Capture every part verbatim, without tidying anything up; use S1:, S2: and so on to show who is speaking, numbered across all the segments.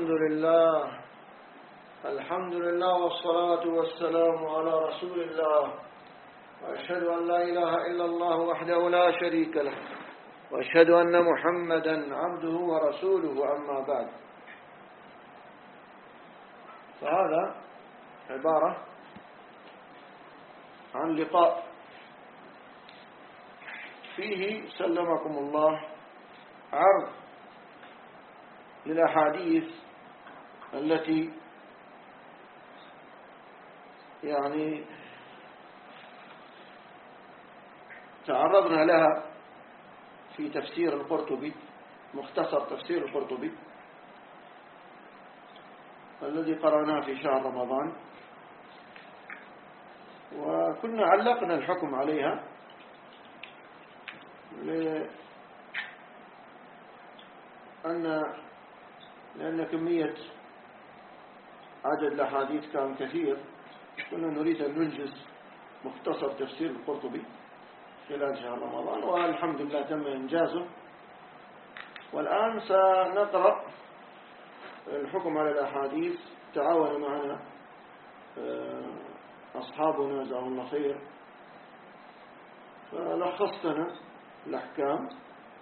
S1: الحمد لله الحمد لله والصلاة والسلام على رسول الله، وأشهد أن لا إله إلا الله وحده لا شريك له، وأشهد أن محمدا عبده ورسوله. أما بعد، فهذا عبارة عن لقاء فيه سلمكم الله عرض للأحاديث التي يعني تعرضنا لها في تفسير القرطبي، مختصر تفسير القرطبي الذي قرأناه في شهر رمضان، وكنا علقنا الحكم عليها لأن لأن كمية عدد الأحاديث كان كثير، كنا نريد أن ننجز مختصر تفسير القرطبي خلال شهر رمضان، والحمد لله تم إنجازه. والآن سنقرأ الحكم على الأحاديث. تعاون معنا أصحابنا جزاهم الله خير، فلخصتنا الأحكام.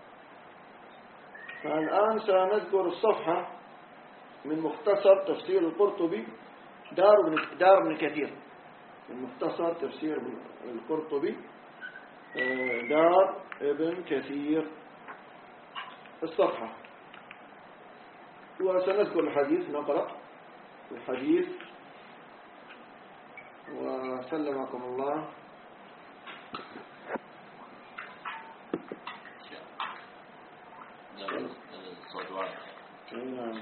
S1: فالآن سنذكر الصفحة من مختصر تفسير القرطبي دار ابن دار ابن كثير، من مختصر تفسير القرطبي دار ابن كثير الصفحة. وسنذكر الحديث، نقرأ الحديث. وسلمكم الله. نعم،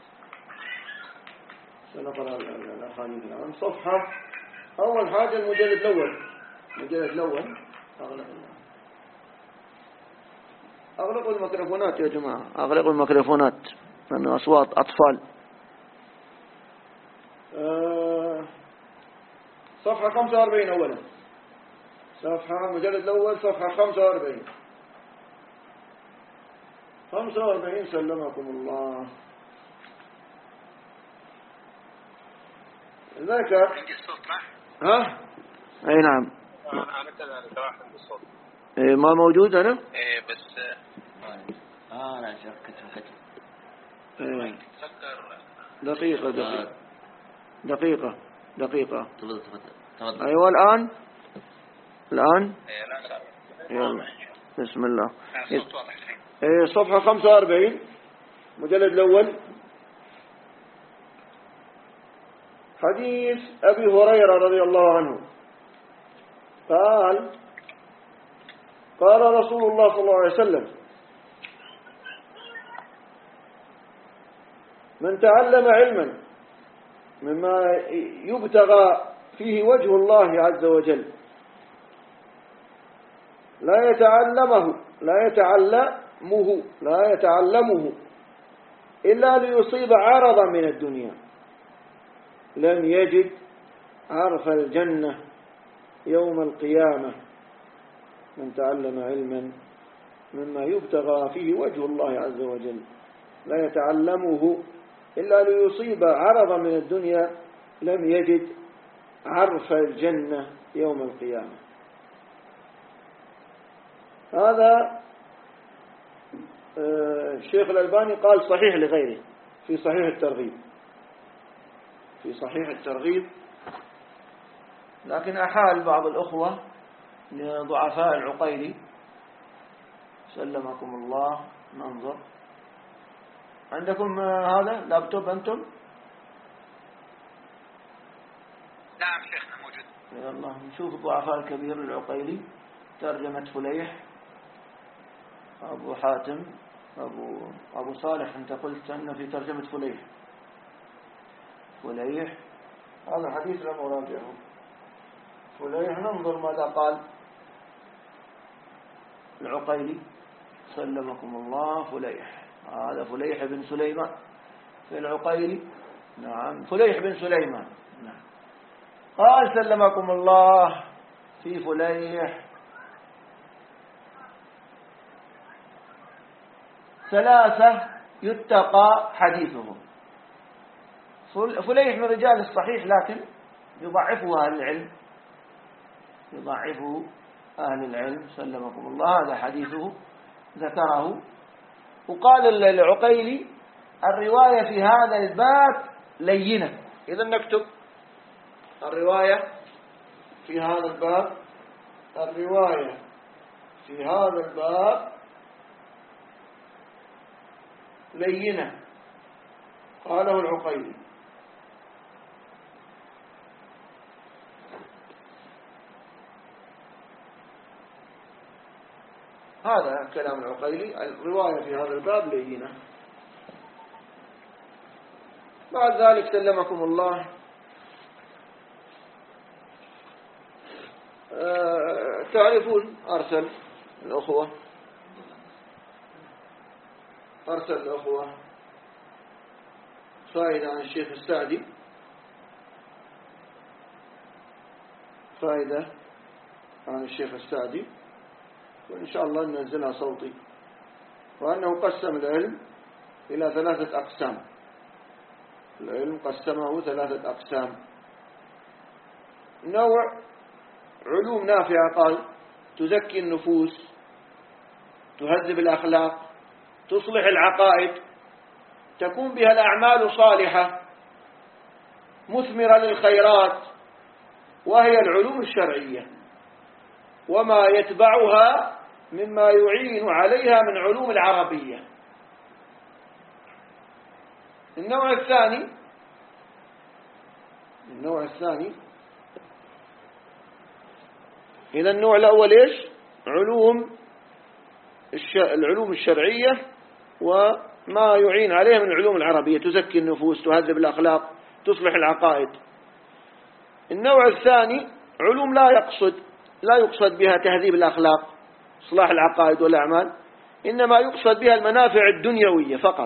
S1: سنقرأ الأحاديث الآن. صفحة أول حاجة المجلد الأول، المجلد الأول. أغلق أغلقوا الميكروفونات يا جماعة، أغلقوا الميكروفونات لأنه أصوات أطفال. أه صفحة خمسة وأربعين أولا، صفحة المجلد الأول صفحة خمسة وأربعين خمسة وأربعين. سلمكم الله. ذكر
S2: عندي الصوت راح؟
S1: ها؟ أي نعم.
S2: أنا كذا راح عندي الصوت.
S1: إيه ما موجود أنا؟
S2: إيه بس
S3: آه أنا شفت كتب.
S1: إيه.
S2: تذكر.
S1: دقيقة دقيقة دقيقة دقيقة.
S3: تفضل تفضل.
S1: أيوة الآن الآن.
S2: إيه لا صار.
S1: يلا بسم الله.
S2: الصوت واضح الحين.
S1: إيه صفحة خمسة وأربعين مجلد الأول. حديث أبي هريرة رضي الله عنه قال: قال رسول الله صلى الله عليه وسلم: من تعلم علما مما يبتغى فيه وجه الله عز وجل لا يتعلمه لا يتعلمه لا يتعلمه إلا ليصيب عرضا من الدنيا لم يجد عرف الجنة يوم القيامة. من تعلم علما مما يبتغى فيه وجه الله عز وجل لا يتعلمه إلا ليصيب عرضا من الدنيا لم يجد عرف الجنة يوم القيامة. هذا الشيخ الألباني قال صحيح لغيره في صحيح الترغيب، في صحيح الترغيب، لكن أحال بعض الأخوة لضعفاء العقيلي. سلمكم الله. ننظر، عندكم هذا لابتوب أنتم؟
S2: نعم شيخنا موجود.
S1: يلا نشوف الضعفاء الكبير العقيلي، ترجمة فليح أبو حاتم أبو أبو صالح. أنت قلت أن في ترجمة فليح فليح هذا الحديث لم أراجعه. فليح ننظر ماذا قال العقيلي. سلمكم الله. فليح هذا فليح بن سليمان في العقيلي. نعم فليح بن سليمان. نعم. قال سلمكم الله في فليح: ثلاثة يتقى حديثهم. فليح من رجال الصحيح، لكن يضعفه أهل العلم، يضعفه أهل العلم سلمكم الله. هذا حديثه ذكره. وقال العقيلي الرواية في هذا الباب لينة. إذا نكتب الرواية في هذا الباب، الرواية في هذا الباب لينة، قاله العقيلي. هذا كلام العقيلي، الرواية في هذا الباب لينة. بعد ذلك سلمكم الله أه تعرفون أرسل الأخوة أرسل الأخوة فائدة عن الشيخ السعدي، فائدة عن الشيخ السعدي، وإن شاء الله ننزلها صوتي. وأنه قسم العلم إلى ثلاثة أقسام، العلم قسمه ثلاثة أقسام. نوع علوم نافعة، قال تزكي النفوس، تهذب الأخلاق، تصلح العقائد، تكون بها الأعمال صالحة مثمرة للخيرات، وهي العلوم الشرعية وما يتبعها مما يعين عليها من علوم العربية. النوع الثاني النوع الثاني إذا النوع الأول إيش؟ علوم الش... العلوم الشرعية وما يعين عليها من العلوم العربية، تزكي النفوس، تهذب الأخلاق، تصلح العقائد. النوع الثاني علوم لا يقصد لا يقصد بها تهذيب الأخلاق، إصلاح العقائد والأعمال، إنما يقصد بها المنافع الدنيوية فقط.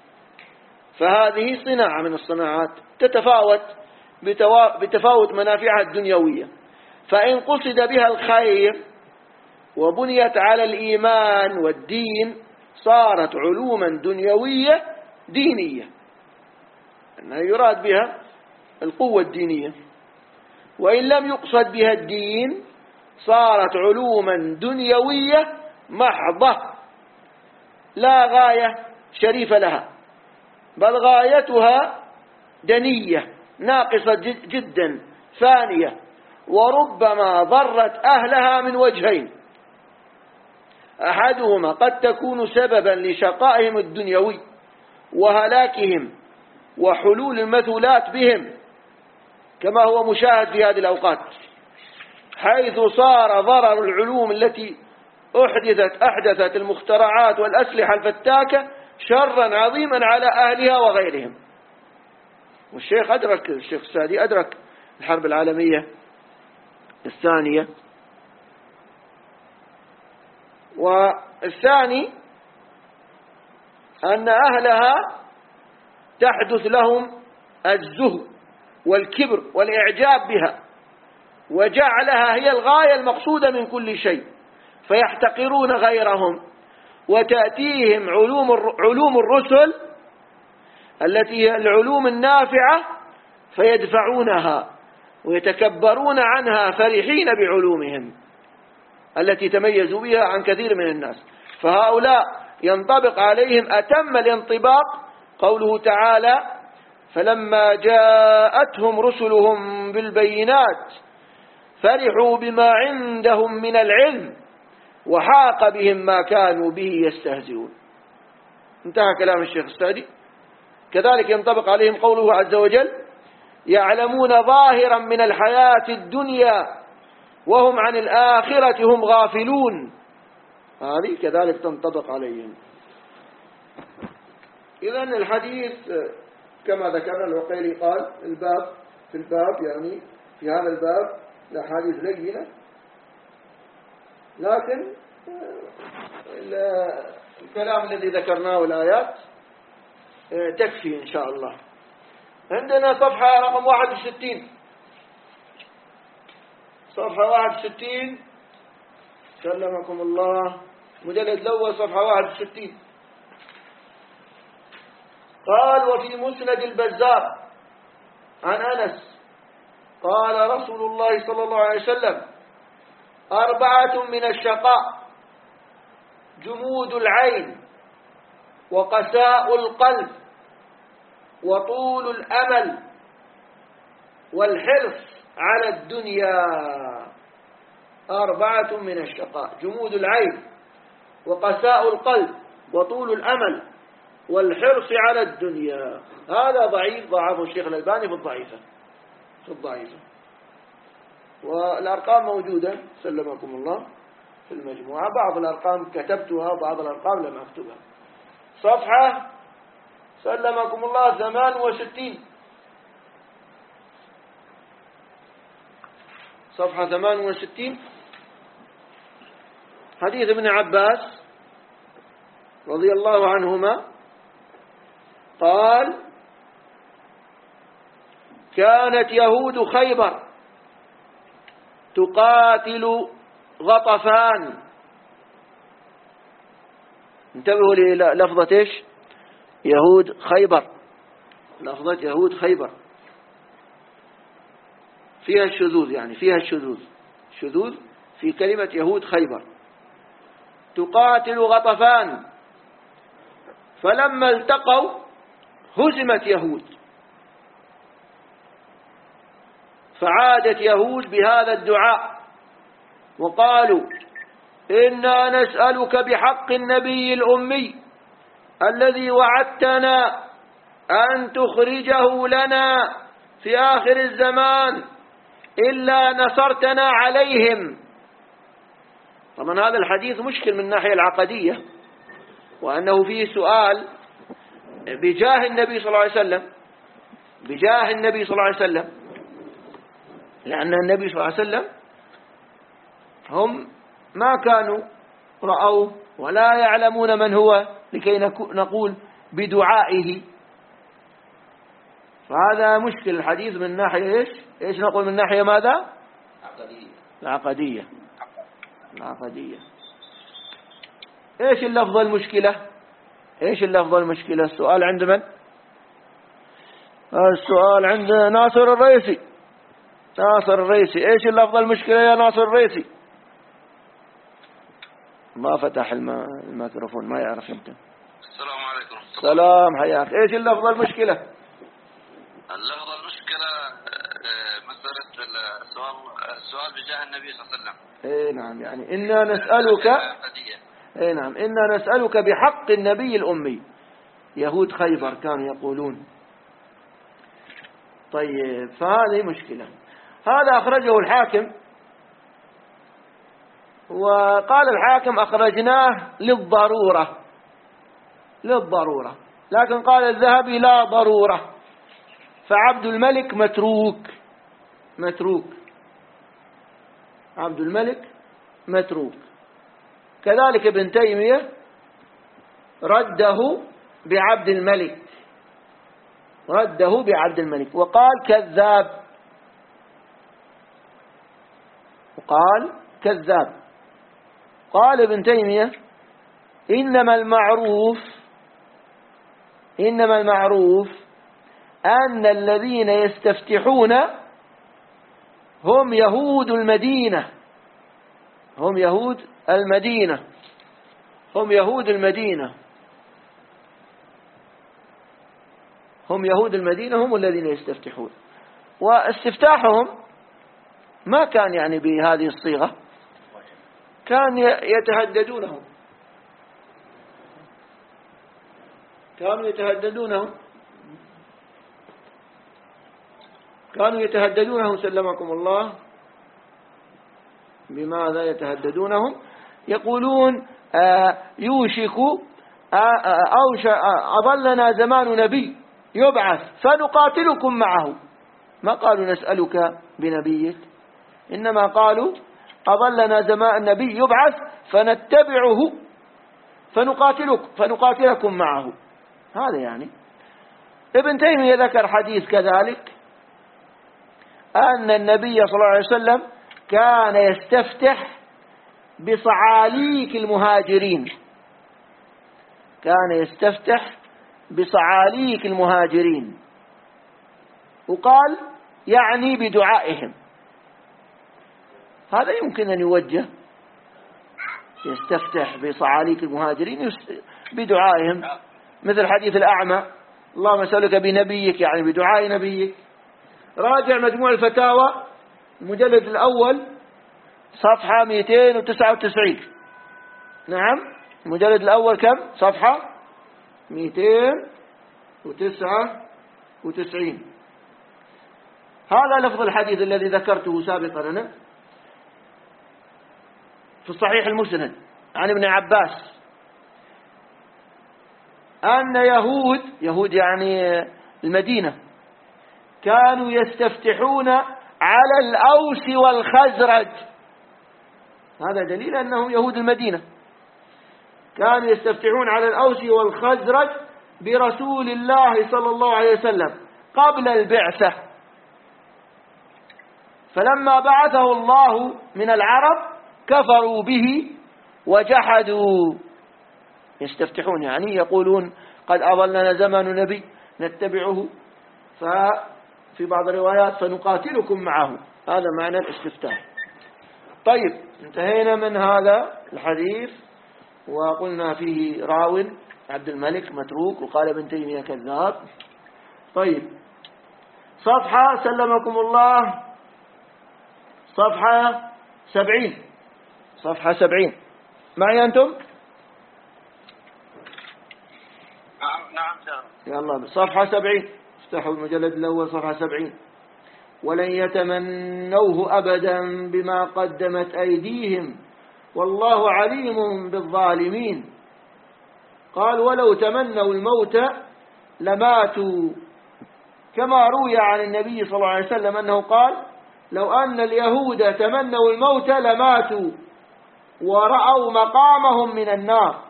S1: فهذه صناعة من الصناعات تتفاوت بتفاوت منافعها الدنيوية، فإن قصد بها الخير وبنيت على الإيمان والدين صارت علوما دنيوية دينية، أنها يراد بها القوة الدينية. وإن لم يقصد بها الدين صارت علوما دنيوية محضة لا غاية شريفة لها، بل غايتها دنية ناقصة جدا فانية، وربما ضرت أهلها من وجهين: أحدهما قد تكون سببا لشقائهم الدنيوي وهلاكهم وحلول المثلات بهم، كما هو مشاهد في هذه الأوقات، حيث صار ضرر العلوم التي أحدثت أحدثت المخترعات والأسلحة الفتاكة شرا عظيما على أهلها وغيرهم. والشيخ أدرك الشيخ السعدي أدرك الحرب العالمية الثانية. والثاني أن أهلها تحدث لهم الزهد والكبر والإعجاب بها، وجعلها هي الغاية المقصودة من كل شيء، فيحتقرون غيرهم، وتأتيهم علوم علوم الرسل التي هي العلوم النافعة فيدفعونها ويتكبرون عنها فرحين بعلومهم التي تميزوا بها عن كثير من الناس. فهؤلاء ينطبق عليهم أتم الانطباق قوله تعالى: فلما جاءتهم رسلهم بالبينات فرحوا بما عندهم من العلم وحاق بهم ما كانوا به يستهزئون. انتهى كلام الشيخ السعدي. كذلك ينطبق عليهم قوله عز وجل: يعلمون ظاهرا من الحياة الدنيا وهم عن الآخرة هم غافلون. هذه كذلك تنطبق عليهم. إذن الحديث كما ذكرنا العقيلي قال الباب في الباب يعني في هذا الباب الأحاديث لينة، لكن الكلام الذي ذكرناه والآيات تكفي إن شاء الله. عندنا صفحة رقم واحد وستين، صفحة واحد وستين سلمكم الله، مجلد الأول صفحة واحد وستين. قال: وفي مسند البزار عن أنس قال رسول الله صلى الله عليه وسلم: أربعة من الشقاء: جمود العين، وقساء القلب، وطول الأمل، والحرص على الدنيا. أربعة من الشقاء: جمود العين، وقساء القلب، وطول الأمل، والحرص على الدنيا. هذا ضعيف، ضعفه الشيخ الألباني في الضعيفة في الضعيفة والأرقام موجودة سلمكم الله في المجموعة. بعض الأرقام كتبتها وبعض الأرقام لم أكتبها. صفحة سلمكم الله ثمان وستين، صفحة ثمان وستين، حديث ابن عباس رضي الله عنهما قال: كانت يهود خيبر تقاتل غطفان. انتبهوا للفظة ايش؟ يهود خيبر. لفظة يهود خيبر فيها الشذوذ، يعني فيها الشذوذ شذوذ في كلمة يهود خيبر. تقاتل غطفان، فلما التقوا هزمت يهود، فعادت يهود بهذا الدعاء وقالوا: إنا نسألك بحق النبي الأمي الذي وعدتنا أن تخرجه لنا في آخر الزمان إلا نصرتنا عليهم. طبعا هذا الحديث مشكل من الناحية العقدية، وأنه فيه سؤال بجاه النبي صلى الله عليه وسلم بجاه النبي صلى الله عليه وسلم لأن النبي صلى الله عليه وسلم هم ما كانوا رأوه ولا يعلمون من هو لكي نقول بدعائه. فهذا مشكل الحديث من ناحية إيش إيش نقول من ناحية ماذا؟
S3: عقدية.
S1: العقدية العقدية. إيش اللفظ المشكلة؟ إيش اللفظ المشكلة؟ السؤال عند من؟ السؤال عند ناصر الرئيسي. ناصر الرئيسي، إيش اللفظ المشكلة يا ناصر الرئيسي؟ ما فتح الميكروفون، ما يعرف يمكن.
S2: السلام عليكم.
S1: سلام، حياك. إيش اللفظ المشكلة؟
S2: اللفظ المشكلة مسألة السؤال السؤال بجاه النبي صلى الله عليه وسلم.
S1: إيه نعم، يعني إنا نسألك إيه نعم إنا نسألك بحق النبي الأمي. يهود خيبر كانوا يقولون. طيب، فهذه مشكلة. هذا أخرجه الحاكم، وقال الحاكم: أخرجناه للضرورة للضرورة لكن قال الذهبي: لا ضرورة، فعبد الملك متروك متروك عبد الملك متروك. كذلك ابن تيمية رده بعبد الملك رده بعبد الملك وقال كذاب وقال كذاب. قال ابن تيمية: إنما المعروف إنما المعروف أن الذين يستفتحون هم يهود المدينة هم يهود المدينة هم يهود المدينة هم يهود المدينة هم الذين يستفتحون. واستفتاحهم ما كان يعني بهذه الصيغة، كان يتهددونهم كانوا يتهددونهم كانوا يتهددونهم سلمكم الله. بماذا يتهددونهم؟ يقولون: آه يوشك آه أو أظلنا زمان نبي يبعث فنقاتلكم معه. ما قالوا نسألك بنبيك، إنما قالوا: أظلنا زمان نبي يبعث فنتبعه فنقاتلك فنقاتلكم معه. هذا يعني. ابن تيمية ذكر حديث كذلك أن النبي صلى الله عليه وسلم كان يستفتح بصعاليك المهاجرين كان يستفتح بصعاليك المهاجرين وقال يعني بدعائهم. هذا يمكن أن يوجه، يستفتح بصعاليك المهاجرين بدعائهم، مثل حديث الأعمى اللهم أسألك بنبيك، يعني بدعاء نبيك. راجع مجموع الفتاوى المجلد الأول صفحة مئتين وتسعة وتسعين. نعم، المجلد الأول كم صفحة؟ مئتين وتسعة وتسعين. هذا لفظ الحديث الذي ذكرته سابقا أنا في الصحيح المسند عن ابن عباس أن يهود يهود يعني المدينة كانوا يستفتحون على الأوس والخزرج. هذا دليل أنهم يهود المدينة كانوا يستفتحون على الأوس والخزرج برسول الله صلى الله عليه وسلم قبل البعثة، فلما بعثه الله من العرب كفروا به وجحدوا. يستفتحون يعني يقولون قد أضلنا زمن نبي نتبعه، ففي بعض الروايات فنقاتلكم معه. هذا معنى الاستفتاح. طيب، انتهينا من هذا الحديث وقلنا فيه راو عبد الملك متروك وقال ابن تيمية كذاب. طيب، صفحة سلمكم الله، صفحة سبعين، صفحة سبعين معي أنتم؟
S2: نعم سلام.
S1: يلا صفحة سبعين، افتحوا المجلد الأول صفحة سبعين. ولن يتمنوه أبدا بما قدمت أيديهم والله عليم بالظالمين. قال ولو تمنوا الموت لماتوا، كما روي عن النبي صلى الله عليه وسلم أنه قال لو أن اليهود تمنوا الموت لماتوا ورأوا مقامهم من النار.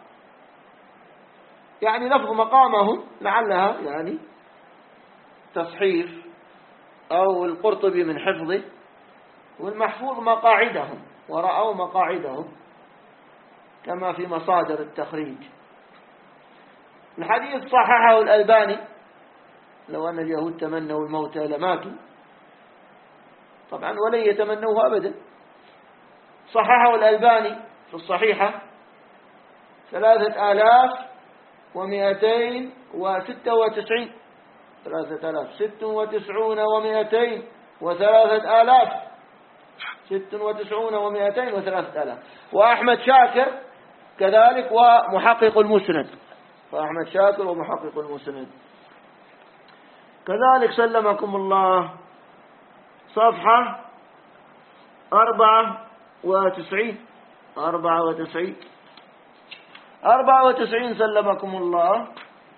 S1: يعني لفظ مقامهم لعلها يعني تصحيف أو القرطبي من حفظه، والمحفوظ مقاعدهم، ورأوا مقاعدهم كما في مصادر التخريج. الحديث صححه الألباني، لو أن اليهود تمنوا الموت لماتوا، طبعا ولن يتمنوه أبدا. صححه الألباني في الصحيحة ثلاثة آلاف ومئتين وستة وتسعين، ثلاثة آلاف ست وتسعون ومئتين وثلاثة آلاف ست وتسعون ومئتين وثلاثة آلاف. وأحمد شاكر كذلك ومحقق المسند، وأحمد شاكر ومحقق المسند كذلك سلمكم الله صفحة أربعة وتسعين، أربعة وتسعين أربعة وتسعين سلمكم الله.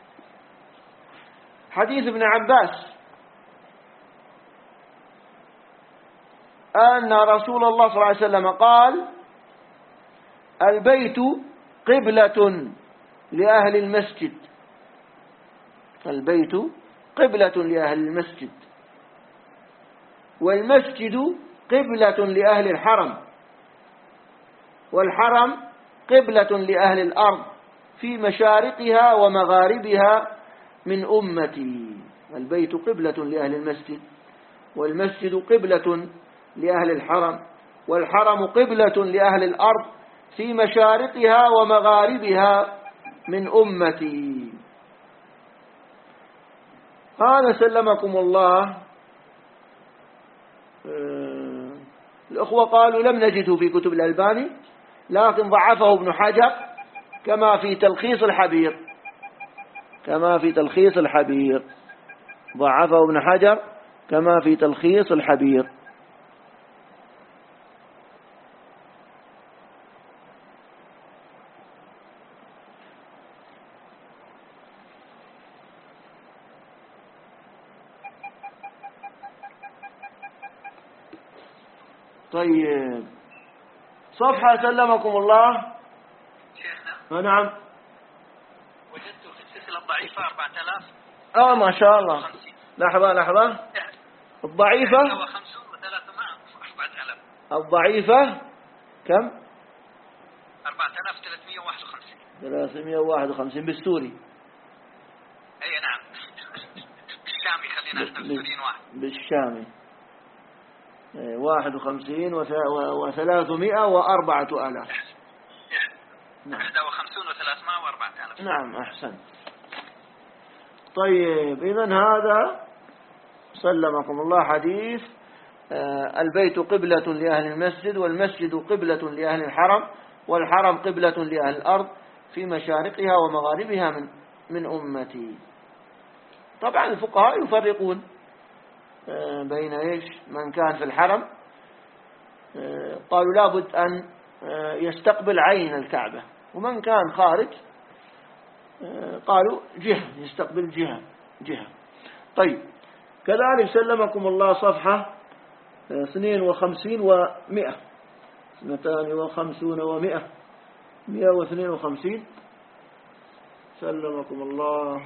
S1: حديث ابن عباس أن رسول الله صلى الله عليه وسلم قال البيت قبلة لأهل المسجد، البيت قبلة لأهل المسجد، والمسجد قبلة لأهل الحرم، والحرم قبلة لأهل الأرض في مشارقها ومغاربها من أمتي. البيت قبلة لأهل المسجد، والمسجد قبلة لأهل الحرم، والحرم قبلة لأهل الأرض في مشارقها ومغاربها من أمتي. هذا سلمكم الله. الأخوة قالوا لم نجده في كتب الألباني، لكن ضعفه ابن حجر كما في تلخيص الحبير، كما في تلخيص الحبير ضعفه ابن حجر كما في تلخيص الحبير. طيب، صفحة سلمكم الله.
S2: شيخنا
S1: نعم،
S2: وجدت في السلسلة الضعيفة أربعة آلاف
S1: اه ما شاء الله. لحظة لحظة، الضعيفة
S2: وخمسون وثلاثمائة أربعة آلاف،
S1: الضعيفة كم؟
S2: أربعة آلاف ثلاثمائة وواحد وخمسين،
S1: ثلاثمائة وواحد وخمسين بالسوري.
S2: أي نعم. الشامي خليل وخمسين ألف سوريين واحد
S1: بالشامي واحد وخمسين وثلاثمائة وأربعة آلاف.
S2: واحد وخمسون وثلاثمائة وأربعة آلاف.
S1: نعم أحسن. طيب إذن هذا سلمكم الله حديث البيت قبلة لأهل المسجد، والمسجد قبلة لأهل الحرم، والحرم قبلة لأهل الأرض في مشارقها ومغاربها من من أمتي. طبعا الفقهاء يفرقون بين إيش من كان في الحرم، قالوا لابد أن يستقبل عين الكعبة، ومن كان خارج قالوا جهة يستقبل جهة جهة. طيب كذلك سلمكم الله صفحة اثنين وخمسين ومئة، اثنتان وخمسون ومئة، مئة واثنين وخمسين. سلمكم الله.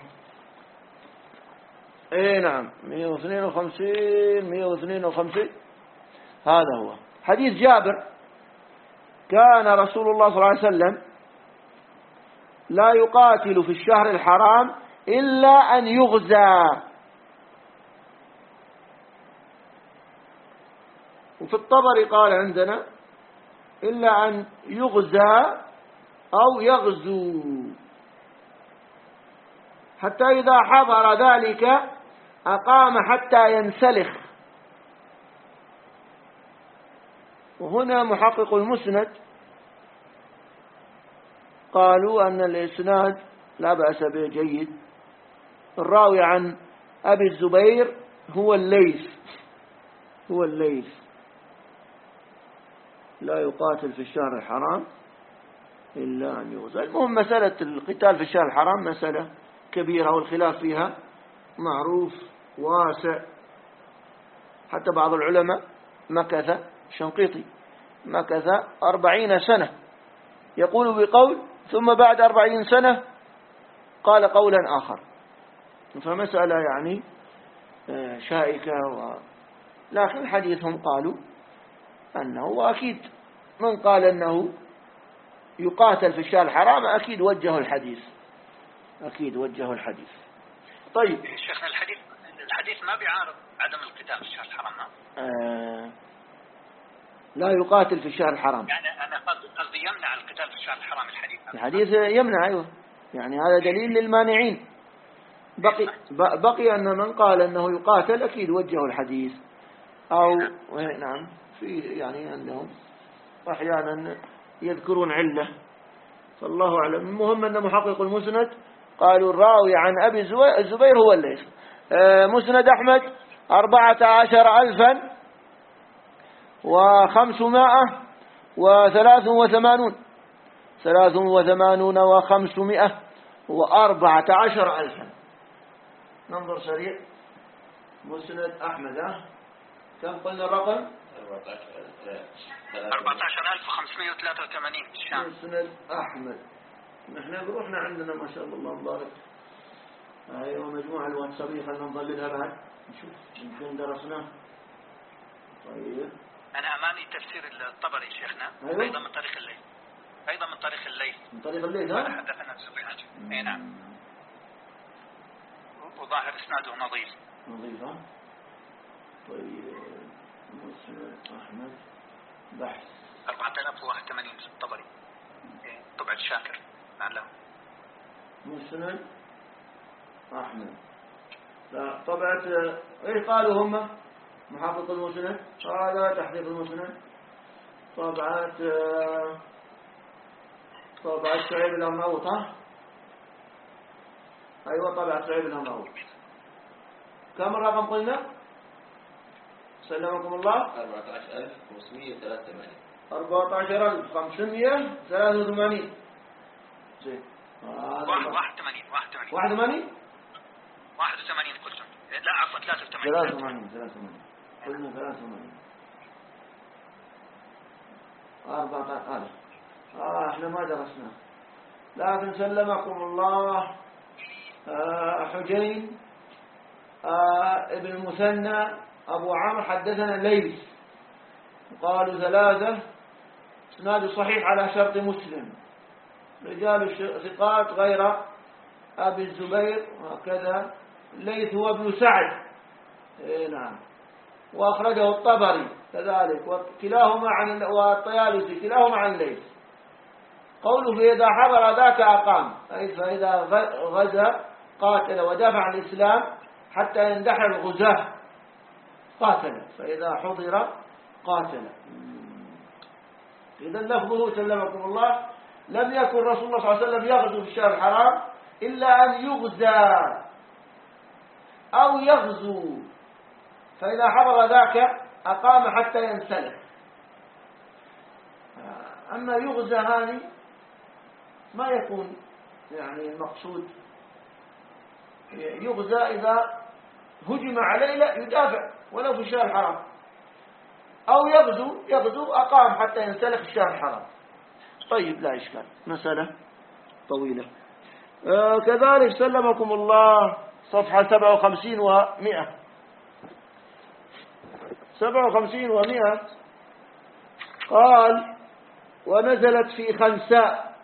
S1: اي نعم مئة واثنين وخمسين، مئة واثنين وخمسين. هذا هو حديث جابر. كان رسول الله صلى الله عليه وسلم لا يقاتل في الشهر الحرام إلا أن يغزى. وفي الطبري قال عندنا إلا أن يغزى أو يغزو، حتى إذا حضر ذلك أقام حتى ينسلخ. وهنا محقق المسند قالوا أن الإسناد لا بأس به جيد. الراوي عن أبي الزبير هو الليث هو الليث لا يقاتل في الشهر الحرام إلا أن يغزى. المهم مسألة القتال في الشهر الحرام مسألة كبيرة، والخلاف فيها معروف واسع. حتى بعض العلماء مكث، شنقيطي مكث أربعين سنة يقول بقول، ثم بعد أربعين سنة قال قولا آخر. فمسألة يعني شائكة و... لكن الحديث هم قالوا أنه، وأكيد من قال أنه يقاتل في الشهر الحرام أكيد وجهه الحديث أكيد وجهه الحديث. طيب
S2: شيخنا الحديث الحديث ما بيعارض عدم القتال في الشهر الحرام؟
S1: آه لا يقاتل في الشهر الحرام،
S2: يعني أنا قصدي يمنع القتال في الشهر الحرام. الحديث
S1: الحديث يمنع، أيوة، يعني هذا دليل للمانعين. بقي بقي أن من قال أنه يقاتل أكيد وجهه الحديث، أو نعم في يعني عندهم أحيانا يذكرون علة، فالله أعلم. المهم أن محقق المسند قالوا الراوي عن أبي الزبير هو الليث. مسند أحمد أربعة عشر ألفا وخمسمائة وثلاث وثمانون ثلاث وثمانون وخمسمائة وأربعة عشر ألفا. ننظر سريع. مسند أحمد كم قلنا الرقم؟
S2: أربعة عشر ألف وخمسمائة وثلاثة وثمانين الشام.
S1: مسند أحمد. نحن بروحنا عندنا ما شاء الله مبارك. أيوة مجموعة الواتسابية خلنا نظللها بعد نشوف يمكن درسناه. طيب
S2: أنا أمامي تفسير الطبري شيخنا.
S1: أيوة.
S2: أيضا من طريق الليث أيضا من طريق الليث
S1: من طريق الليث ها؟
S2: حدثنا الزبير. أي نعم. وظاهر إسناده نظيف
S1: نظيفة. طيب مسند أحمد بحث
S2: أربعة آلاف وواحد وثمانين الطبري طبعة شاكر معلم.
S1: مسند أحمد لا طبعة إيش قالوا هم؟ محافظ المسند هذا تحقيق المسند. طبعة طبعة شعيب الأرناؤوط ها؟ أيوة طبعة شعيب الأرناؤوط. كم الرقم قلنا؟ سلمكم الله.
S3: أربعة عشر ألف وخمسمائة وثلاثة وثمانين
S1: أربعة عشر ألف وخمسمائة وثلاثة وثمانين. زين.
S2: واحد وثمانين واحد وثمانين
S1: واحد وثمانين
S2: واحد وثمانين قلتم. لا عفوا ثلاثة وثمانين
S1: ثلاثة وثمانين ثلاثة وثمانين قلنا ثلاثة وثمانين أربعة ألف. آه إحنا ما درسنا، لكن سلمكم الله. آه حجين آه ابن المثنى أبو عمرو حدثنا الليث، قالوا ثلاثة، اسناد صحيح على شرط مسلم، رجال ثقات غير أبي الزبير، وكذا الليث هو ابن سعد إيه نعم. وأخرجه الطبري كذلك، وكلاهما عن والطيالسي كلاهما عن الليث. قوله فإذا حضر ذاك أقام، أي فإذا غزا قاتل ودافع عن الإسلام حتى يندحر الغزاة قاتل، فإذا حضر قاتل. إذا لفظه سلمكم الله لم يكن رسول الله صلى الله عليه وسلم يغزو في الشهر الحرام إلا أن يغزى أو يغزو، فإذا حضر ذاك أقام حتى ينسلخ. أما يغزى هذه ما يكون يعني المقصود، يغزى إذا هجم عليه لا يدافع ولو في الشهر الحرام، أو يغزو يغزو أقام حتى ينسلخ الشهر الحرام. طيب لا إشكال، مسألة طويلة. آه كذلك سلمكم الله صفحة سبعة وخمسين ومئة سبعة وخمسين ومئة قال ونزلت في خنساء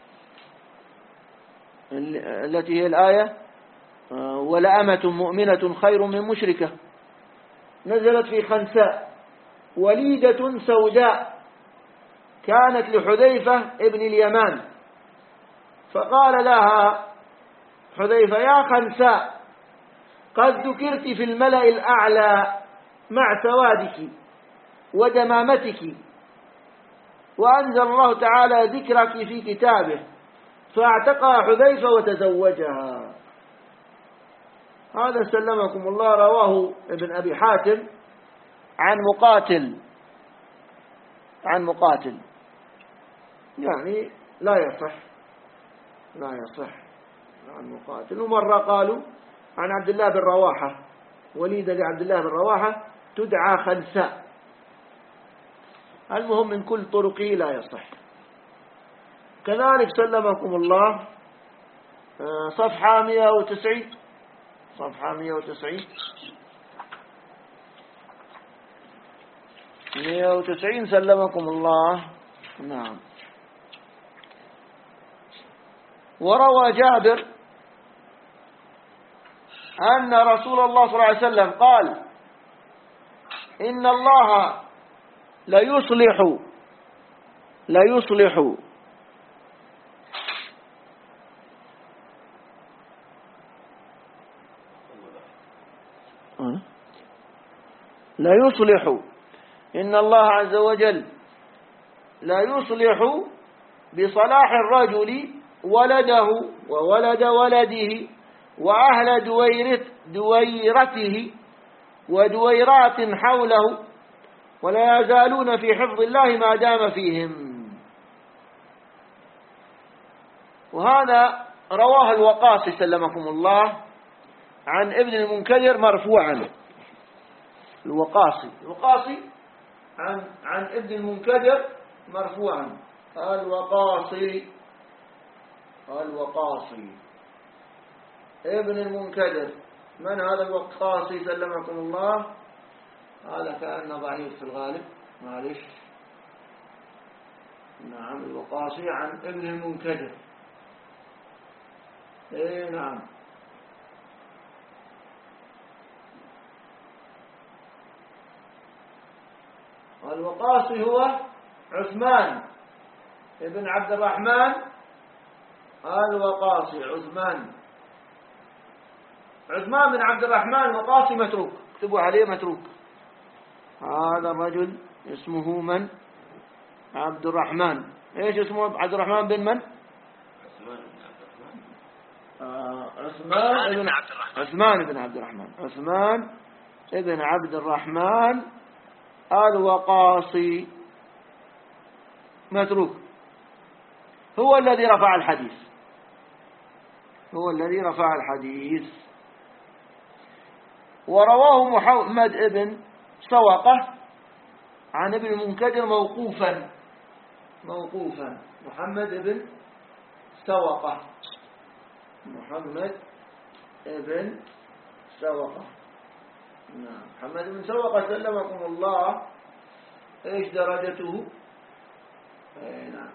S1: التي هي الآية ولأمة مؤمنة خير من مشركة. نزلت في خنساء وليدة سوداء كانت لحذيفة ابن اليمان، فقال لها حذيفة يا خنساء قد ذكرت في الملأ الأعلى مع سوادك ودمامتك، وأنزل الله تعالى ذكرك في كتابه، فاعتقها حذيفة وتزوجها. هذا سلمكم الله رواه ابن أبي حاتم عن مقاتل عن مقاتل يعني لا يصح لا يصح عن مقاتل. ومرة قالوا عن عبد الله بن رواحة، وليدة لعبد الله بن رواحة تدعى خنساء. المهم من كل طرقه لا يصح. كذلك سلمكم الله صفحة مئة وتسعين صفحة مئة وتسعين مئة وتسعين سلمكم الله. نعم. وروى جابر أن رسول الله صلى الله عليه وسلم قال إن الله لا يصلح لا يصلح لا يصلح إن الله عز وجل لا يصلح بصلاح الرجل ولده وولد ولده وأهل دويرت دويرته ودويرات حوله، ولا يزالون في حفظ الله ما دام فيهم. وهذا رواه الوقاصي سلمكم الله عن ابن المنكدر مرفوعا. الوقاصي الوقاصي عن عن ابن المنكدر مرفوعا. الوقاصي الوقاصي ابن المنكدر. من هذا الوقاصي سلمكم الله؟ هذا كأنه ضعيف في الغالب، معلش. نعم. الوقاصي عن ابن المنكدر. ايه نعم. الوقاصي هو عثمان ابن عبد الرحمن الوقاصي. عثمان عثمان بن عبد الرحمن الوقاصي متروك، اكتبوا عليه متروك. هذا الرجل اسمه من؟ عبد الرحمن. ايش اسمه؟ عبد الرحمن بن من؟ عثمان بن عبد الرحمن. عثمان بن عبد الرحمن عثمان بن عبد الرحمن الوقاصي متروك. هو الذي رفع الحديث هو الذي رفع الحديث ورواه محمد بن سوقة عن ابن المنكدر موقوفا موقوفا محمد بن سوقة محمد بن سوقة. نعم. محمد بن سوقة سلمكم الله ايش درجته؟ اي نعم.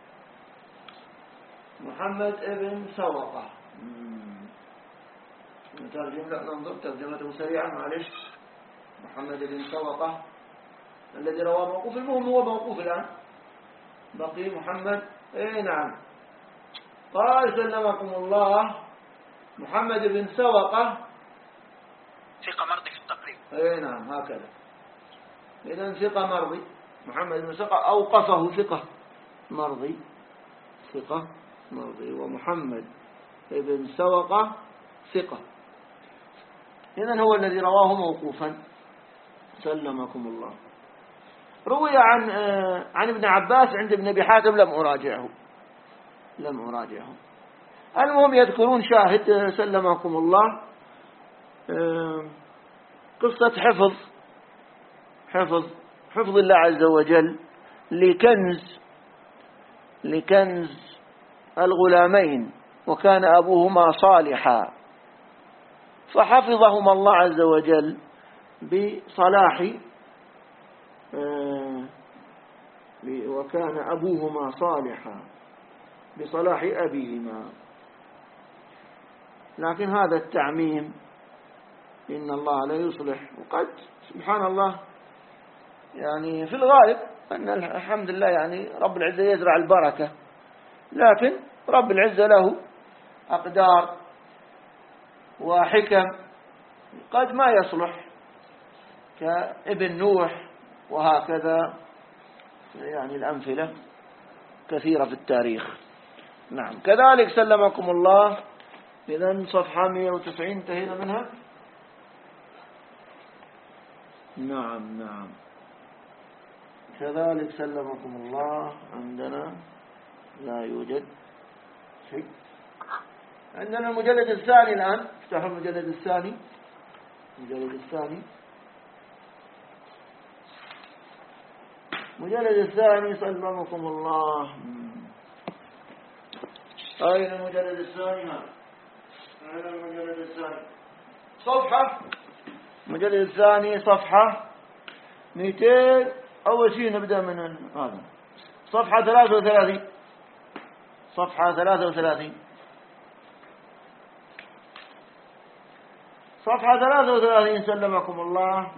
S1: محمد بن سوقة. نترجم لا ننظر ترجمته سريعا معلش. محمد بن سوقة الذي رواه موقوف، المهم هو موقوف الآن، بقي محمد. اي نعم. قال سلمكم الله محمد بن سوقة
S4: ثقة مرضي في التقريب.
S1: اي نعم هكذا. إذن ثقة مرضي محمد بن سوقة، أوقفه ثقة مرضي، ثقة مرضي، ومحمد بن سوقة ثقة. إذن هو الذي رواه موقوفا سلمكم الله. روي عن عن ابن عباس عند ابن أبي حاتم، لم أراجعه لم أراجعه المهم يذكرون شاهد سلمكم الله، قصة حفظ حفظ حفظ الله عز وجل لكنز لكنز الغلامين، وكان أبوهما صالحا فحفظهما الله عز وجل بصلاح، وكان أبوهما صالحا بصلاح أبيهما. لكن هذا التعميم إن الله لا يصلح، وقد سبحان الله يعني في الغالب أن الحمد لله يعني رب العزة يزرع البركة، لكن رب العزة له أقدار وحكم قد ما يصلح، كابن نوح وهكذا، يعني الأمثلة كثيرة في التاريخ. نعم. كذلك سلمكم الله. إذن صفحة مئة وتسعين انتهينا منها. نعم نعم. كذلك سلمكم الله عندنا لا يوجد شيء. عندنا المجلد الثاني الآن، افتحوا المجلد الثاني. المجلد الثاني المجلد الثاني سلمكم الله. أين المجلد الثاني؟ أين المجلد الثاني؟ صفحة المجلد الثاني صفحة مئتين. أول شيء نبدأ من هذا صفحة ثلاثة وثلاثين. صفحة ثلاثة وثلاثين صفحة ثلاثة وثلاثين سلمكم الله.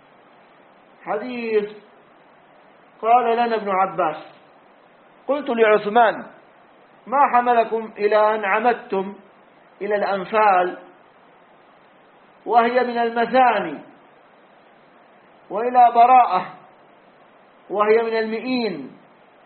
S1: حديث قال لنا ابن عباس: قلت لعثمان: ما حملكم إلى أن عمدتم إلى الأنفال وهي من المثاني، وإلى براءة وهي من المئين،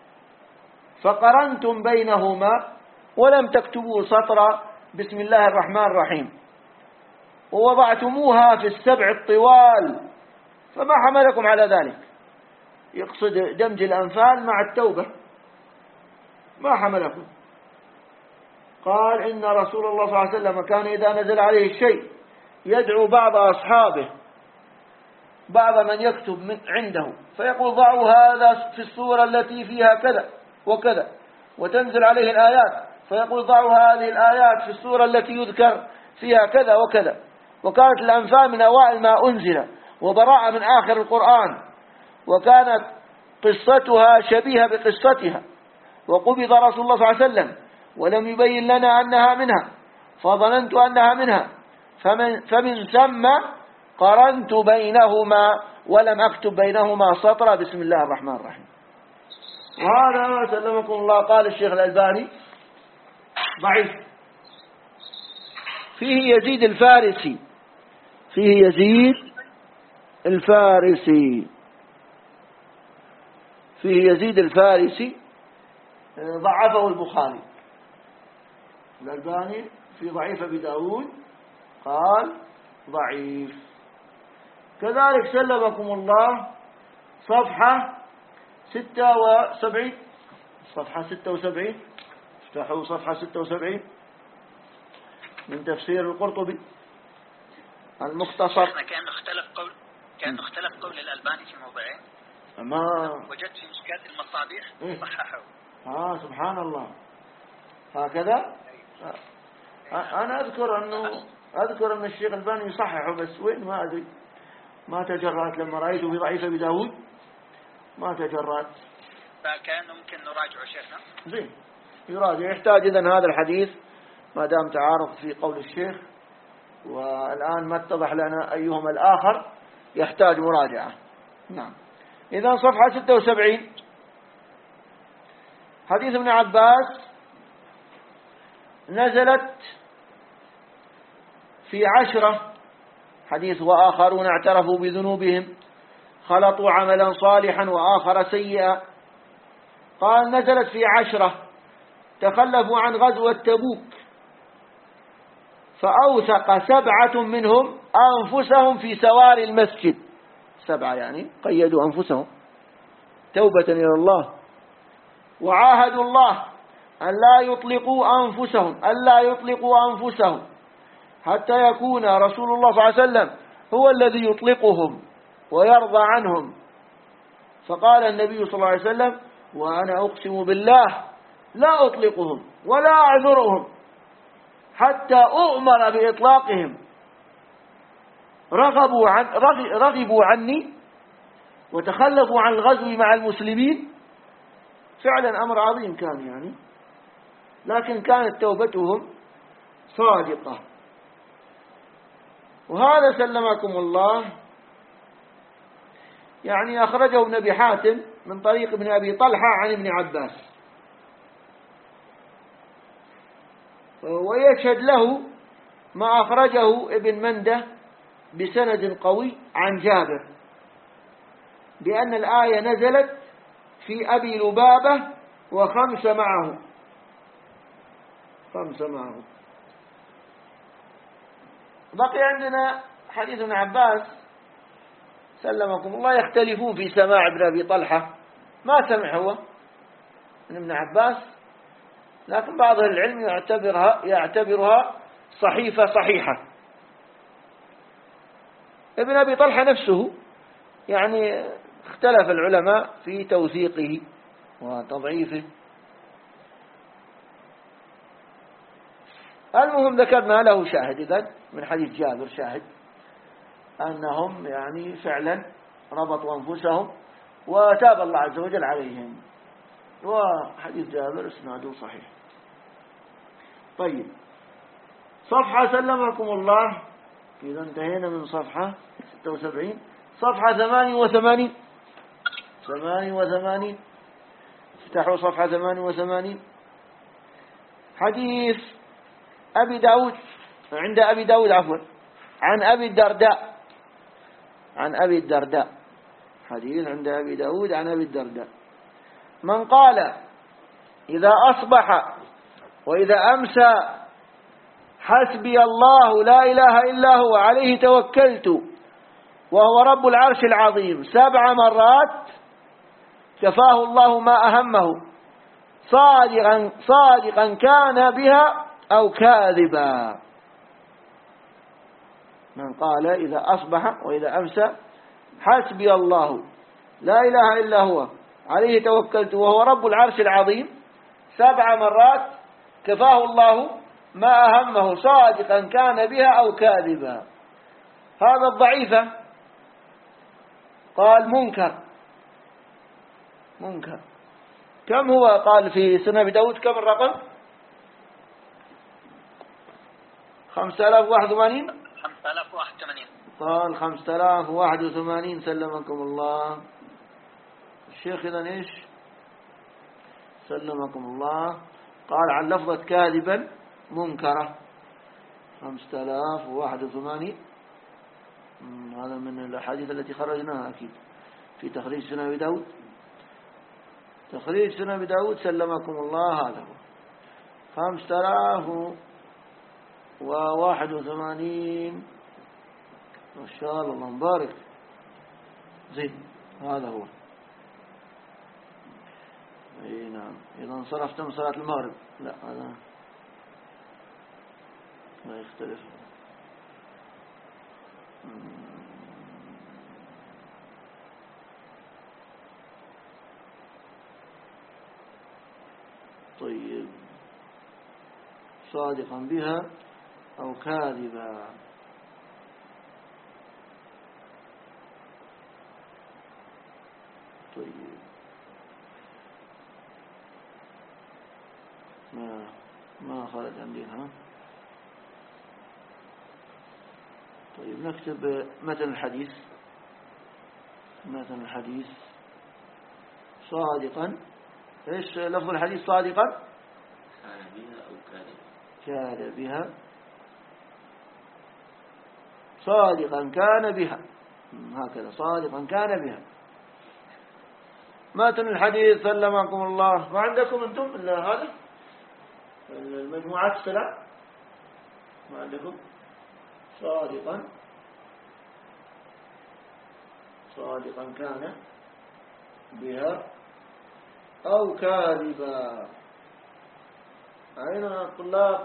S1: فقرنتم بينهما ولم تكتبوا سطر بسم الله الرحمن الرحيم، ووضعتموها في السبع الطوال، فما حملكم على ذلك؟ يقصد دمج الأنفال مع التوبة. ما حملكم؟ قال: إن رسول الله صلى الله عليه وسلم كان إذا نزل عليه الشيء يدعو بعض أصحابه، بعض من يكتب من عنده، فيقول: ضعوا هذا في السورة التي فيها كذا وكذا، وتنزل عليه الآيات، فيقول: ضعوا هذه الآيات في السورة التي يذكر فيها كذا وكذا. وكانت الأنفال من أوائل ما أنزل، وبراءة من آخر القرآن، وكانت قصتها شبيهة بقصتها، وقبض رسول الله صلى الله عليه وسلم ولم يبين لنا أنها منها، فظننت أنها منها، فمن, فمن ثم قرنت بينهما ولم أكتب بينهما سطر بسم الله الرحمن الرحيم. وهذا سلمكم الله قال الشيخ الألباني ضعيف. فيه يزيد الفارسي فيه يزيد الفارسي فيه يزيد الفارسي ضعفه البخاري. الألباني في ضعيف أبي داود قال ضعيف. كذلك سلمكم الله صفحة ستة وسبعين صفحة ستة وسبعين افتحوا صفحة ستة وسبعين من تفسير القرطبي المختصر.
S4: كان اختلف قول كان اختلف قول الألباني في موضعين،
S1: ما
S4: وجدت في مشكات المصابيح صححه.
S1: آه سبحان الله. هكذا أنا أذكر أنه أذكر أن الشيخ الألباني يصححه، بس وين ما أدري، ما تجرأت لما رأيته في ضعيف أبي داود، ما تجرأت.
S4: فكان ممكن نراجعه شيخنا.
S1: زين يراجع. يحتاج إذن هذا الحديث ما دام تعارض في قول الشيخ، والآن ما اتضح لنا أيهما الآخر، يحتاج مراجعة. نعم. إذن صفحة ستة وسبعين، حديث ابن عباس نزلت في عشرة، حديث وآخرون اعترفوا بذنوبهم خلطوا عملا صالحا وآخر سيئا. قال نزلت في عشرة تخلفوا عن غزوة تبوك فأوثق سبعة منهم أنفسهم في سوار المسجد. سبعة يعني قيدوا أنفسهم توبة إلى الله، وعاهدوا الله أن لا يطلقوا أنفسهم أن لا يطلقوا أنفسهم حتى يكون رسول الله صلى الله عليه وسلم هو الذي يطلقهم ويرضى عنهم. فقال النبي صلى الله عليه وسلم: وأنا أقسم بالله لا أطلقهم ولا أعذرهم حتى أؤمر بإطلاقهم. رغبوا عن رغبوا عني وتخلفوا عن الغزو مع المسلمين. فعلا أمر عظيم كان يعني، لكن كانت توبتهم صادقة. وهذا سلمكم الله يعني أخرجه ابن أبي حاتم من طريق ابن أبي طلحة عن ابن عباس، ويشهد له ما أخرجه ابن منده بسند قوي عن جابر بأن الآية نزلت في أبي لبابة وخمس معه خمس معه. بقي عندنا حديث ابن عباس سلمكم الله يختلفون في سماع ابن أبي طلحة، ما سمع هو من ابن عباس، لكن بعض العلم يعتبرها يعتبرها صحيفة صحيحة. ابن أبي طلحة نفسه يعني اختلف العلماء في توثيقه وتضعيفه. المهم ذكرنا له شاهد إذن من حديث جابر، شاهد أنهم يعني فعلا ربطوا أنفسهم وتاب الله عز وجل عليهم، وحديث جابر اسناده صحيح. طيب، صفحة سلمكم الله، إذا انتهينا من صفحة ستة وسبعين، صفحة ثمانية وثمانين ثمانية وثمانين افتحوا صفحة ثمانية وثمانين. حديث أبي داود عند أبي داود عفوا عن أبي الدرداء عن أبي الدرداء حديث عند أبي داود عن أبي الدرداء: من قال إذا أصبح وإذا أمسى حسبي الله لا إله إلا هو عليه توكلت وهو رب العرش العظيم سبع مرات كفاه الله ما أهمه صادقا صادقا كان بها أو كاذبا. من قال إذا أصبح وإذا أمسى حسبي الله لا إله إلا هو عليه توكلت وهو رب العرش العظيم سبع مرات كفاه الله ما أهمه صادقا كان بها أو كاذبا. هذا الضعيفة قال منكر منكر كم هو؟ قال في سنن أبي داود كم الرقم؟ خمسة آلاف وواحد وثمانين
S4: خمسة آلاف وواحد وثمانين
S1: قال خمسة آلاف وواحد وثمانين سلمكم الله. الشيخ إذن إيش سلمكم الله؟ قال عن لفظة كاذبا منكرة خمسة آلاف وواحد وثمانين. هذا من الأحاديث التي خرجناها أكيد في تخريج سنن أبي داود. تخريج سنن أبي داود سلمكم الله هذا هو خمسة آلاف وواحد وثمانين. ما شاء الله الله مبارك زين. هذا هو. اي نعم. إذا انصرفتم صلاة المغرب لا هذا لا يختلف. طيب، صادقا بها أو كاذبا. طيب، ما ما خرج عندي ها. طيب نكتب متن الحديث. متن الحديث صادقا، ايش لفظ الحديث؟ صادقا
S3: كان بها أو كاذبا.
S1: كان بها، صادقا كان بها، هكذا صادقا كان بها. متن الحديث سلمكم الله. ما عندكم انتم الا هذا المجموعات السلام؟ ما عندكم؟ صادقا، صادقا كان بها أو كاذبا. أين الطلاب؟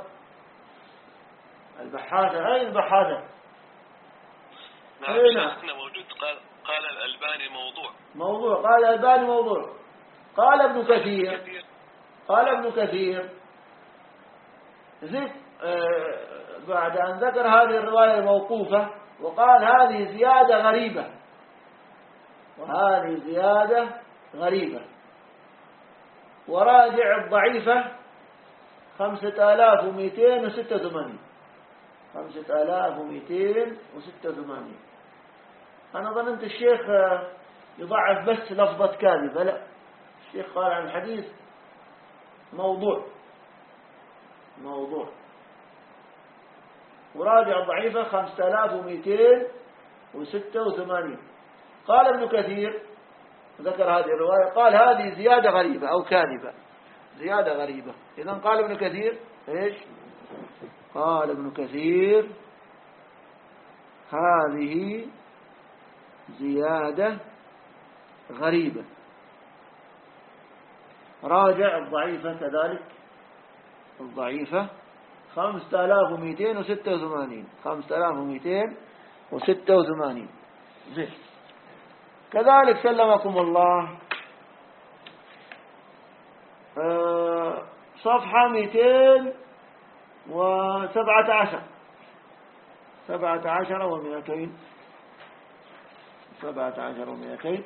S1: البحاثة، أين البحاثة؟
S5: نعم شيخنا موجود. قال قال الألباني موضوع.
S1: موضوع، قال الألباني موضوع. قال ابن كثير، قال ابن كثير زد آه بعد أن ذكر هذه الرواية الموقوفة وقال هذه زيادة غريبة، وهذه زيادة غريبة، وراجع الضعيفة خمسة آلاف ومئتين وستة وثمانين، خمسة آلاف ومئتين وستة وثمانين. أنا ظننت الشيخ يضعف بس لفظة كاذبة، لا، الشيخ قال عن الحديث موضوع، موضوع. وراجع الضعيفة خمسة آلاف ومئتين وستة وثمانين. قال ابن كثير ذكر هذه الرواية، قال هذه زيادة غريبة أو كاذبة، زيادة غريبة. إذن قال ابن كثير إيش؟ قال ابن كثير هذه زيادة غريبة. راجع الضعيفة كذلك، الضعيفة خمسة آلاف ومئتين وستة وثمانين، خمسة آلاف ومئتين وستة وثمانين. زين. كذلك سلمكم الله أه صفحة مئتين وسبعة عشر، سبعة عشر ومئتين، سبعة عشر ومئتين،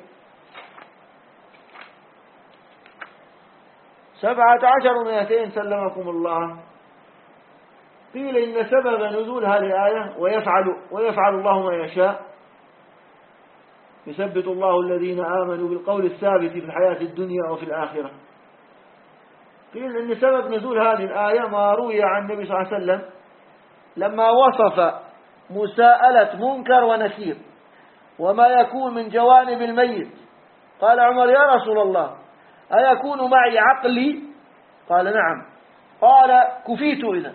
S1: سبعة عشر ومئتين. سلمكم الله. قيل إن سبب نزول هذه الآية ويفعل, ويفعل الله ما يشاء، يثبت الله الذين آمنوا بالقول الثابت في الحياة الدنيا وفي الآخرة. قيل إن سبب نزول هذه الآية ما روي عن النبي صلى الله عليه وسلم لما وصف مساءلة منكر ونكير وما يكون من جوانب الميت. قال عمر يا رسول الله أيكون معي عقلي؟ قال نعم. قال كفيت إذن،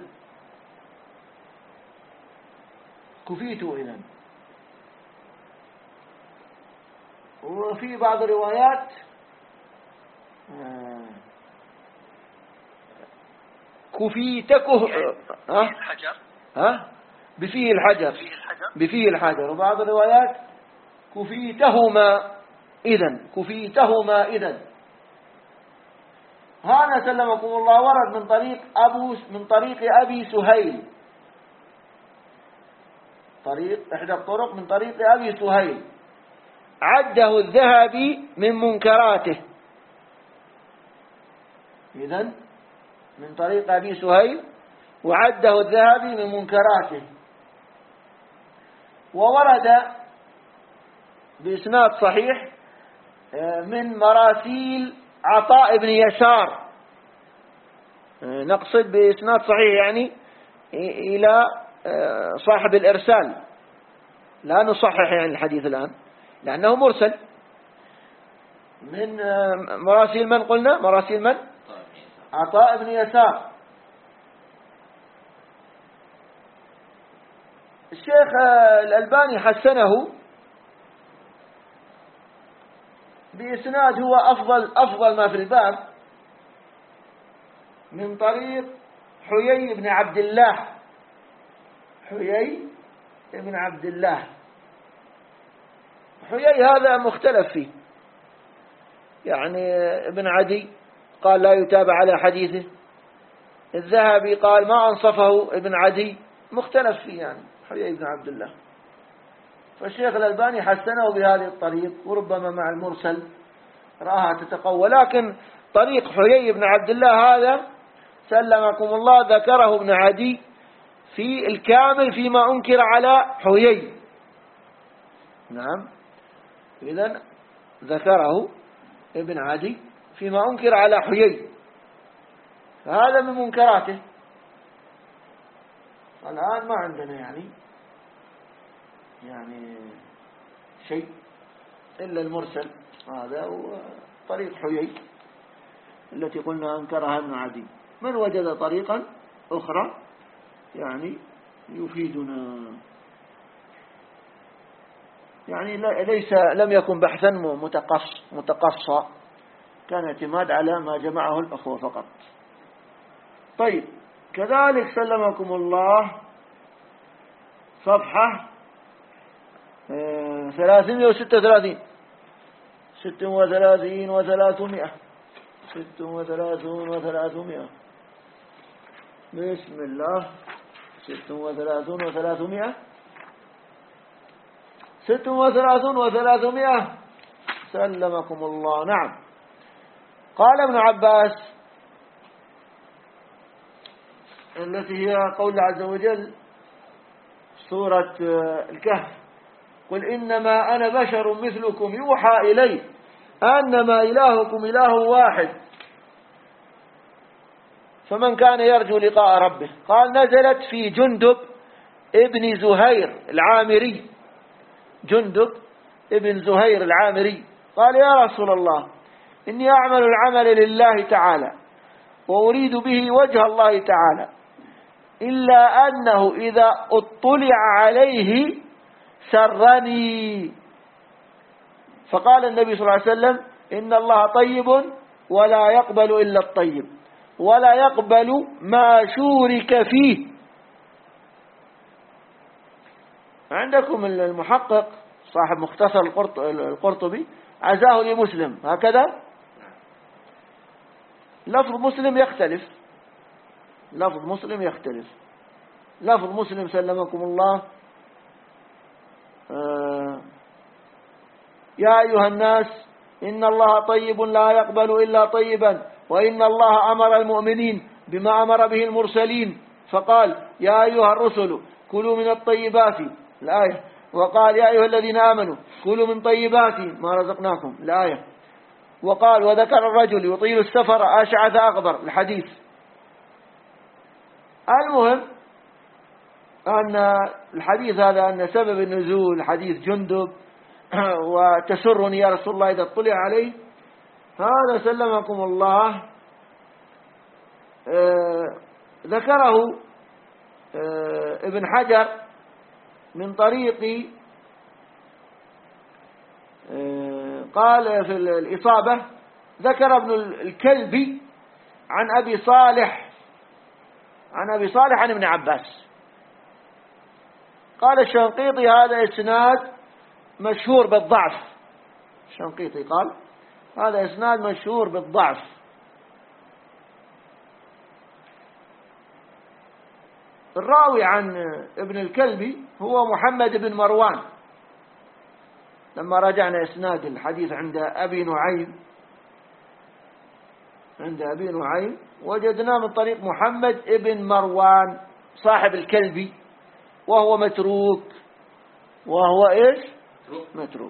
S1: كفيت إذن. وفي بعض الروايات كفيتكه ها
S4: الحجر،
S1: ها بفيه الحجر،
S4: فيه الحجر،
S1: بفيه الحجر. وبعض الروايات كفيتهما إذن، كفيتهما إذن. هذا سلمكم الله ورد من طريق أبو من طريق أبي سهيل، طريق إحدى الطرق من طريق أبي سهيل، عده الذهبي من منكراته. إذن من طريق أبي سهيل وعده الذهبي من منكراته. وورد بإسناد صحيح من مراسيل عطاء بن يسار، نقصد بإسناد صحيح يعني إلى صاحب الإرسال، لا نصحح يعني الحديث الآن لأنه مرسل. من مراسيل من قلنا؟ مراسيل من؟ عطاء بن يسار. الشيخ الألباني حسنه بإسناد هو أفضل أفضل ما في الباب من طريق حيي بن عبد الله، حيي بن عبد الله. حيي هذا مختلف فيه، يعني ابن عدي قال لا يتابع على حديثه، الذهبي قال ما أنصفه ابن عدي، مختلف فيه يعني حيي بن عبد الله. فالشيخ الألباني حسنه بهذه الطريق، وربما مع المرسل رآها تتقوى. لكن طريق حيي بن عبد الله هذا سلمكم الله ذكره ابن عدي في الكامل فيما أنكر على حيي. نعم، إذن ذكره ابن عدي فيما أنكر على حيي، فهذا من منكراته. الآن ما عندنا يعني يعني شيء إلا المرسل، هذا هو طريق حيي التي قلنا أنكرها ابن عدي. من وجد طريقا أخرى يعني يفيدنا، يعني ليس لم يكن بحثا متقص متقصى، كان اعتماد على ما جمعه الأخوة فقط. طيب، كذلك سلمكم الله صفحة ثلاثمائة وستة وثلاثين ست وثلاثين وثلاثمائة ست وثلاثون وثلاثمائة بسم الله. ست وثلاثون وثلاثمائة ست وثلاثون وثلاثمائة سلمكم الله. نعم. قال ابن عباس التي هي قول الله عز وجل سورة الكهف: قل إنما أنا بشر مثلكم يوحى إلي أنما إلهكم إله واحد فمن كان يرجو لقاء ربه. قال: نزلت في جندب ابن زهير العامري. جندب ابن زهير العامري قال: يا رسول الله، إني أعمل العمل لله تعالى وأريد به وجه الله تعالى، إلا أنه إذا اطلع عليه سرني. فقال النبي صلى الله عليه وسلم: إن الله طيب ولا يقبل إلا الطيب ولا يقبل ما شورك فيه. عندكم المحقق صاحب مختصر القرطبي عزاه لمسلم هكذا. لفظ مسلم يختلف، لفظ مسلم يختلف. لفظ مسلم سلمكم الله: آه يا أيها الناس إن الله طيب لا يقبل إلا طيبا، وإن الله أمر المؤمنين بما أمر به المرسلين، فقال: يا أيها الرسل كلوا من الطيبات، الآية. وقال: يا أيها الذين آمنوا كلوا من طيبات ما رزقناكم، الآية. وقال: وذكر الرجل يطيل السفر أشعث أغبر، الحديث. المهم أن الحديث هذا أن سبب النزول حديث جندب وتسرني يا رسول الله إذا اطلع عليه، هذا سلمكم الله آه ذكره آه ابن حجر من طريق آه قال في الإصابة: ذكر ابن الكلبي عن أبي صالح عن أبي صالح عن ابن عباس. قال الشنقيطي: هذا إسناد مشهور بالضعف. الشنقيطي قال: هذا إسناد مشهور بالضعف. الراوي عن ابن الكلبي هو محمد بن مروان. لما راجعنا إسناد الحديث عند أبي نعيم عند أبي نعيم وجدنا من طريق محمد بن مروان صاحب الكلبي، وهو متروك وهو إيش؟ متروك.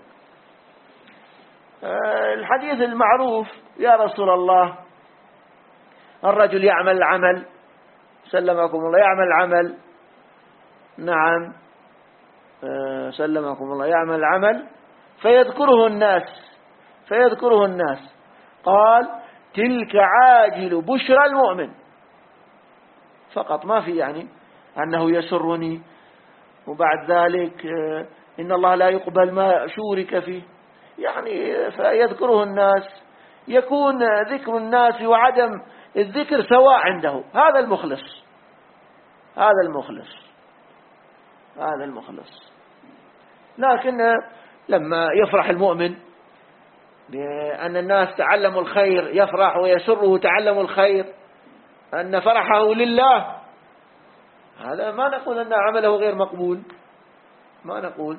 S1: آه الحديث المعروف: يا رسول الله، الرجل يعمل العمل سلمكم الله يعمل العمل نعم آه سلمكم الله يعمل العمل فيذكره الناس فيذكره الناس قال: تلك عاجل بشرى المؤمن فقط، ما في يعني أنه يسرني وبعد ذلك آه إن الله لا يقبل ما شورك فيه، يعني فيذكره الناس، يكون ذكر الناس وعدم الذكر سواء عنده. هذا المخلص هذا المخلص هذا المخلص لكن لما يفرح المؤمن بأن الناس تعلموا الخير يفرح ويسره تعلموا الخير، أن فرحه لله، هذا ما نقول أن عمله غير مقبول، ما نقول،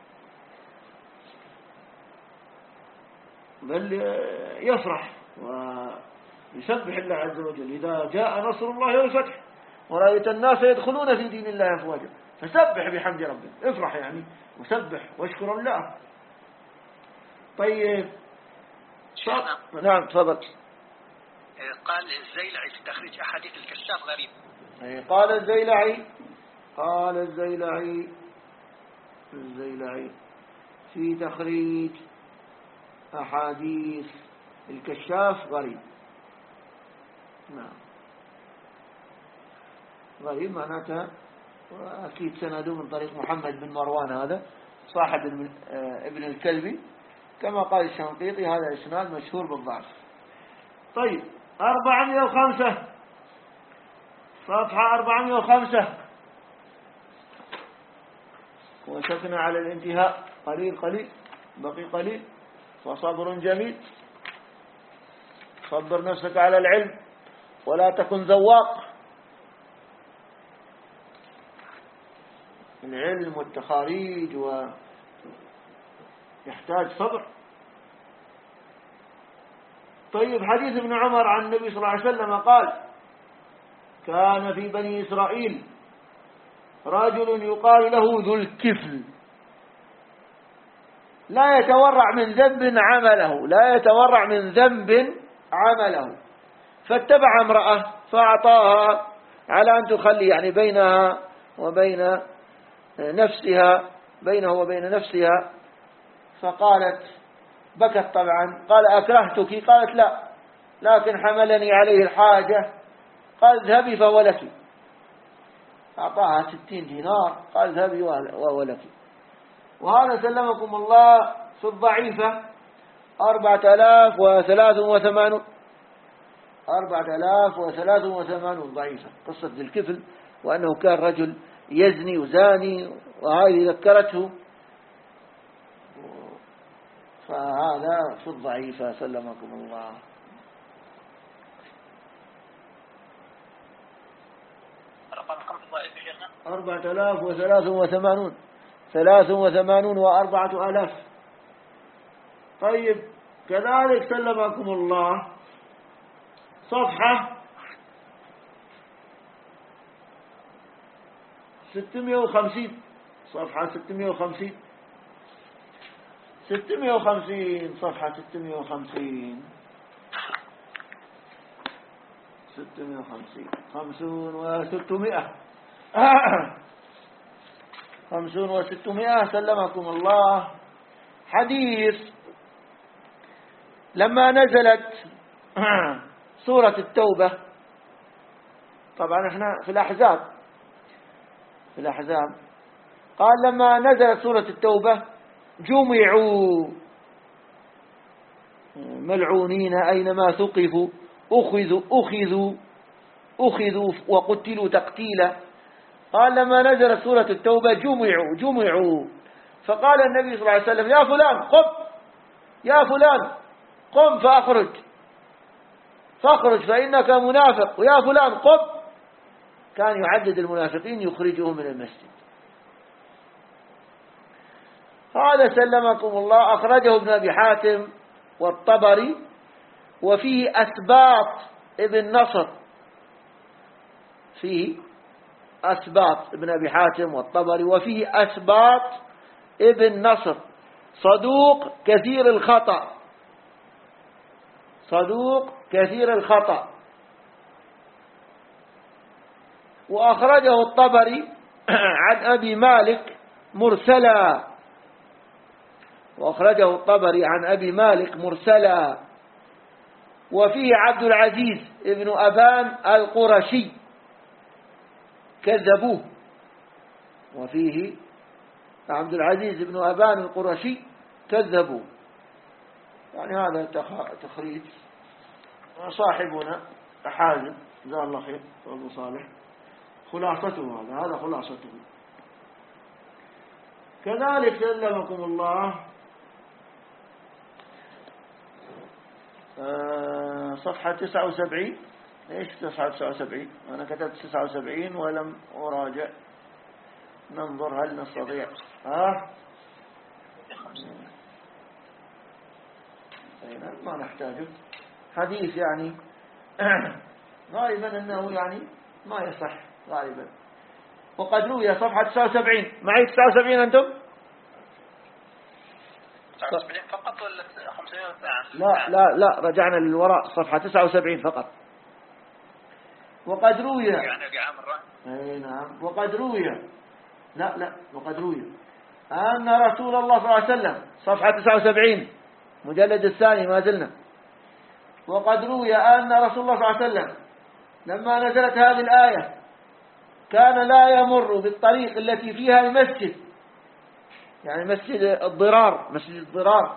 S1: بل يفرح ويسبح الله عز وجل. إذا جاء نصر الله والفتح ورأيت الناس يدخلون في دين الله أفواجا فسبح بحمد ربك، افرح يعني وسبح واشكر الله. طيب
S4: شيخنا.
S1: نعم تفضل.
S4: قال الزيلعي في تخريج أحاديث الكشاف غريب.
S1: قال الزيلعي قال الزيلعي الزيلعي في تخريج أحاديث الكشاف غريب. نعم غريب معناتها أكيد سنده من طريق محمد بن مروان، هذا صاحب ابن الكلبي كما قال الشنقيطي، هذا إسناد مشهور بالضعف. طيب أربعمائة وخمسة، صفحة أربعمائة وخمسة، وشكنا على الانتهاء، قليل قليل بقي قليل، فصبر جميل. صبر نفسك على العلم ولا تكن ذواق. العلم والتخاريج ويحتاج صبر. طيب حديث ابن عمر عن النبي صلى الله عليه وسلم قال: كان في بني إسرائيل رجل يقال له ذو الكفل لا يتورع من ذنب عمله لا يتورع من ذنب عمله فاتبع امرأة فأعطاها على أن تخلي يعني بينها وبين نفسها بينه وبين نفسها، فقالت بكت طبعا، قال أكرهتك؟ قالت لا، لكن حملني عليه الحاجة. قال اذهبي فهو لك. أعطاها ستين دينار، قال اذهبي وهو لك. وهذا سلمكم الله في الضعيفة أربعة آلاف وثلاث وثمانون أربعة آلاف وثلاث وثمانون ضعيفة، قصة ذي الكفل، وأنه كان رجل يزني وزاني، وهذه ذكرته، فهذا في الضعيفة سلمكم الله. أربعة آلاف وثلاث وثمانون ثلاث وثمانون وأربعة آلاف. طيب كذلك سلمكم الله صفحة ستمائة وخمسين، صفحة ستمائة وخمسين ستمائة وخمسين صفحة ستمائة وخمسين ستمائة وخمسين خمسون وستمائة خمسون وستمائة سلمكم الله. حديث لما نزلت سورة التوبة، طبعا احنا في الأحزاب في الأحزاب قال لما نزلت سورة التوبة جمعوا ملعونين أينما ثقفوا أخذوا أخذوا أخذوا وقتلوا تقتيلا. قال لما نزلت سورة التوبة جمعوا جمعوا فقال النبي صلى الله عليه وسلم: يا فلان قم، يا فلان قم فأخرج فاخرج فإنك منافق، ويا فلان قم. كان يعدد المنافقين يخرجهم من المسجد. هذا سلمكم الله أخرجه ابن أبي حاتم والطبري، وفيه أسباط ابن نصر، فيه أسباط ابن أبي حاتم والطبري، وفيه أسباط ابن نصر صدوق كثير الخطأ صدوق كثير الخطأ. وأخرجه الطبري عن أبي مالك مرسلا وأخرجه الطبري عن أبي مالك مرسلا وفيه عبد العزيز ابن أبان القرشي كذبوه، وفيه عبد العزيز ابن أبان القرشي كذبوه. يعني هذا تخريج صاحبنا حازم جزاه الله خير أبو صالح، خلاصته هذا هذا خلاصته. كذلك سلمكم الله صفحة تسعة وسبعين. ايش صفحة تسعة وسبعين؟ أنا كتبت تسعة وسبعين ولم أراجع، ننظر هل نستطيع. ها ما نحتاجه، حديث يعني غالبا أنه يعني ما يصح غالبا. وقد روي صفحة تسعة وسبعين. معي تسعة وسبعين أنتم؟
S4: تسعة وسبعين فقط ولا خمسمائة واثناشر؟
S1: لا لا لا، رجعنا للوراء صفحة تسعة وسبعين فقط. وقد روي
S4: يعني رجع مرة.
S1: اي نعم. وقد روي لا لا وقد روي أن رسول الله صلى الله عليه وسلم، صفحة تسعة وسبعين مجلد الثاني ما زلنا. وقد روي أن رسول الله صلى الله عليه وسلم لما نزلت هذه الآية كان لا يمر بالطريق التي فيها المسجد، يعني مسجد الضرار، مسجد الضرار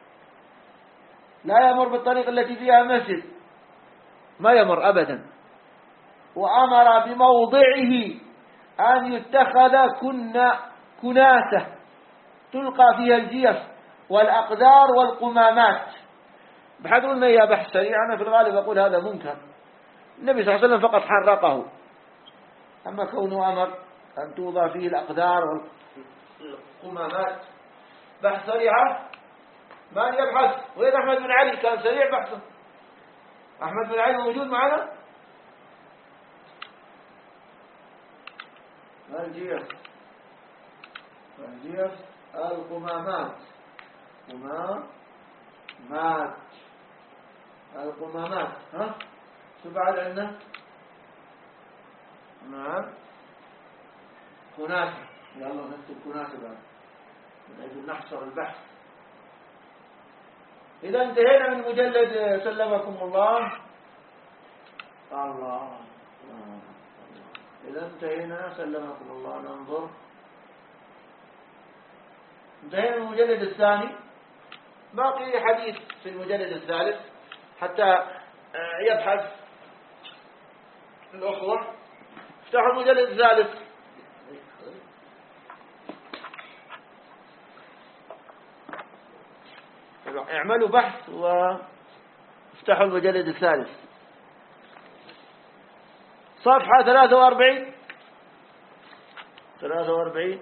S1: لا يمر بالطريق التي فيها مسجد، ما يمر أبدا. وأمر بموضعه أن يتخذ كنا كناسة تلقى فيها الجيف والأقدار والقمامات. بحضر لنا يا بحث سريع، أنا في الغالب أقول هذا منكر. النبي صلى الله عليه وسلم فقط حرقه، أما كونه أمر أن توضع فيه الأقدار والقمامات. بحث سريعة من يبحث؟ وين أحمد بن علي؟ كان سريع بحثه. أحمد بن علي موجود معنا؟ الجيف الجيف القمامات قمامات القمامات. ها شو بعد عندنا؟ نعم كناسة. يلا نكتب كناسة بعد من أجل نحصر البحث. إذا انتهينا من مجلد سلمكم الله. الله إذا انتهينا سلمكم الله. ننظر، انتهينا من المجلد الثاني. باقي حديث في المجلد الثالث حتى يبحث الأخوة. افتحوا المجلد الثالث. اعملوا بحث وافتحوا المجلد الثالث صفحة ثلاثة وأربعين. ثلاثة وأربعين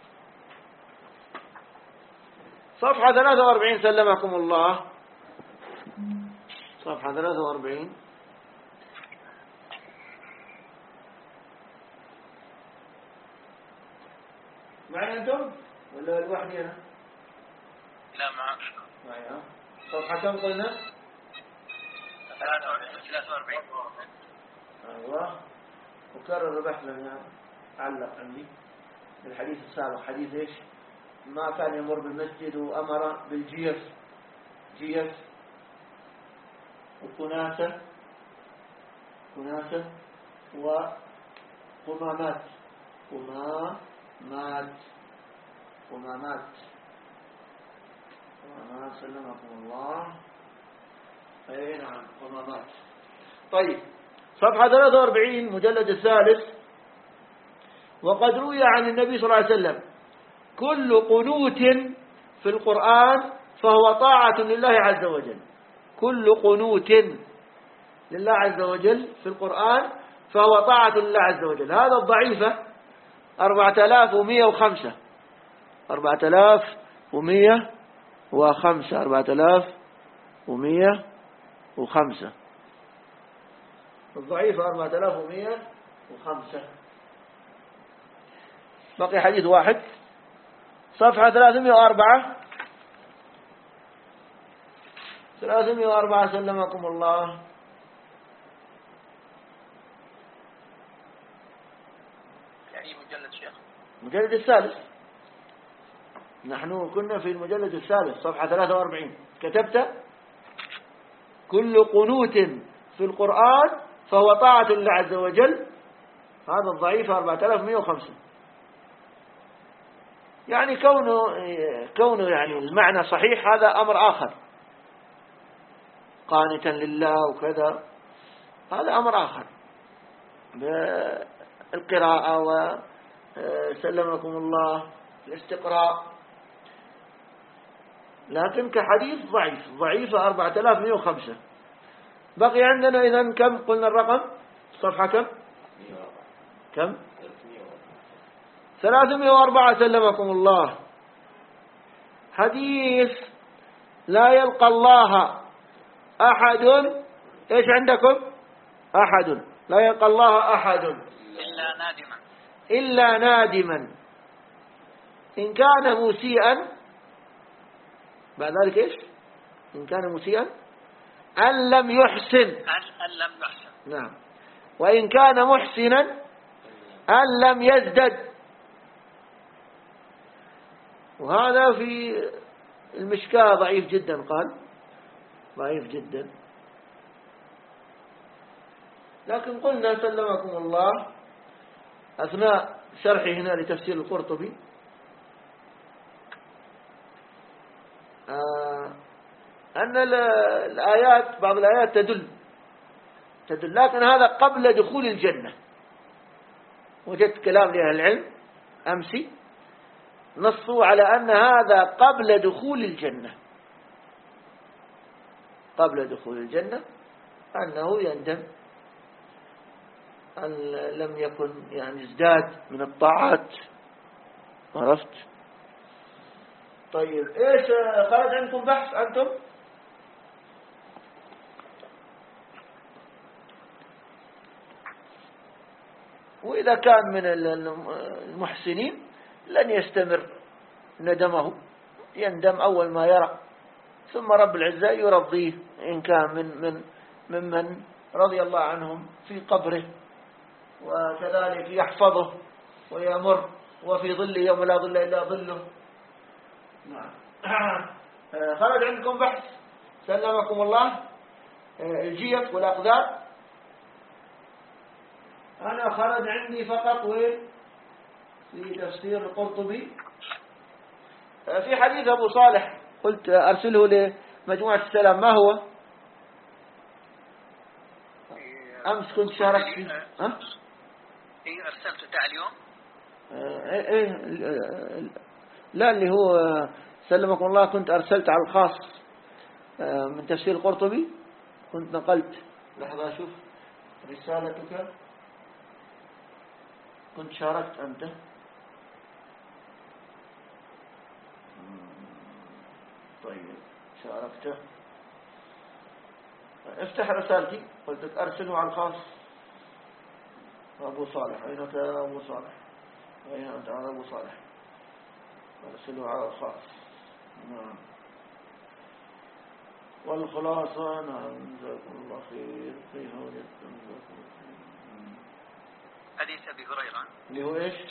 S1: صفحة ثلاثة وأربعين سلمكم الله. صفحة ثلاثة وأربعين. معي أنتم ولا لوحدي أنا؟
S4: لا معك.
S1: معي. ها صفحة كم قلنا؟
S4: ثلاثة وأربعين.
S1: أيوة. وكرر بحث لنا علق عندي الحديث السابق. حديث إيش؟ ما كان يمر بالمسجد وأمر بالجيف، جيف وكناسة كناسة وقمامات قمامات قمامات قمامات سلمكم الله. أي نعم قمامات. طيب صفحة ثلاثة وأربعين مجلد الثالث. وقد روي عن النبي صلى الله عليه وسلم كل قنوت في القرآن فهو طاعة لله عز وجل. كل قنوت لله عز وجل في القرآن فهو طاعة لله عز وجل. هذا الضعيفة أربعة آلاف ومئة وخمسة أربعة آلاف ومئة وخمسة أربعة آلاف ومئة وخمسة الضعيفة أربعة آلاف ومئة وخمسة. بقي حديث واحد صفحة ثلاثمئة وأربعة ثلاثمئة وأربعة سلمكم الله.
S4: يعني مجلد شيخ
S1: المجلد الثالث. نحن كنا في المجلد الثالث صفحة ثلاثة وأربعين. كتبت كل قنوت في القرآن فهو طاعة لله عز وجل. هذا الضعيف أربعة آلاف ومئة وخمسة. يعني كونه كونه يعني المعنى صحيح هذا أمر آخر. قانتا لله وكذا هذا أمر آخر. بالقراءة وسلمكم الله الاستقراء. لكن كحديث ضعيف ضعيفة أربعة آلاف ومئة وخمسة. بقي عندنا إذن كم قلنا الرقم؟ صفحة كم؟ كم؟ ثلاثمئة وأربعة سلمكم الله. حديث لا يلقى الله أحد. إيش عندكم؟ أحد لا يلقى الله أحد
S4: إلا نادما
S1: إلا نادما إن كان مسيئا. بعد ذلك إيش؟ إن كان مسيئا أن لم يحسن.
S4: أن لم يحسن.
S1: نعم. وإن كان محسنا أن لم يزدد. وهذا في المشكاة ضعيف جدا، قال ضعيف جدا. لكن قلنا سلمكم الله أثناء شرحي هنا لتفسير القرطبي آه أن الآيات بعض الآيات تدل تدل لكن هذا قبل دخول الجنة. وجدت كلام لأهل العلم أمسي نصوا على أن هذا قبل دخول الجنة، قبل دخول الجنة أنه يندم أن لم يكن يعني ازداد من الطاعات. عرفت؟ طيب إيش خرج عندكم بحث أنتم؟ وإذا كان من المحسنين لن يستمر ندمه، يندم أول ما يرى، ثم رب العزة يرضيه إن كان من من ممن رضي الله عنهم في قبره، وكذلك يحفظه ويمر وفي ظل يوم لا ظل إلا ظله. نعم. خرج عندكم بحث سلمكم الله الجيف والأقدار. أنا خرج عندي فقط وين في تفسير القرطبي في حديث أبو صالح قلت أرسله لمجموعة السلام. ما هو؟ أمس كنت شاركت فيه. ها؟
S4: إيه أرسلته تاع اليوم؟
S1: إيه إيه لا اللي هو سلمكم الله كنت أرسلت على الخاص من تفسير القرطبي، كنت نقلت. لحظة أشوف رسالتك، كنت شاركت أنت. طيب شاركته. افتح رسالتي، قلت لك أرسله على الخاص. أبو صالح أين أنت يا أبو صالح؟ أين أنت على أبو صالح؟ أرسله على الخاص. نعم. والخلاصة نعم جزاكم الله خير. كيف وجدتم؟ جزاكم الله خير.
S4: حديث أبي هريرة
S1: اللي هو إيش؟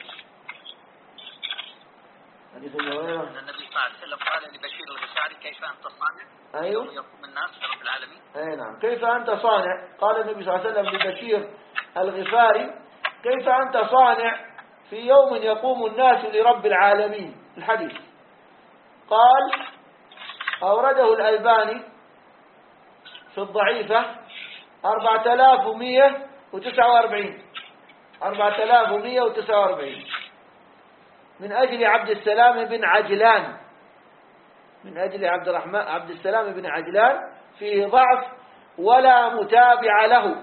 S1: حديث أبي هريرة
S4: أن النبي صلى الله عليه وسلم قال لبشير الغفاري كيف أنت صانع؟
S1: أيوه.
S4: يقوم الناس رب العالمين.
S1: أي نعم. كيف أنت صانع؟ قال النبي صلى الله عليه وسلم لبشير الغفاري كيف أنت صانع في يوم يقوم الناس لرب العالمين. الحديث قال أورده الألباني في الضعيفة أربعة آلاف ومئة وتسعة وأربعين أربعة آلاف ومئة وتسعة وأربعين من أجل عبد السلام بن عجلان، من أجل عبد الرحمن عبد السلام بن عجلان فيه ضعف ولا متابع له.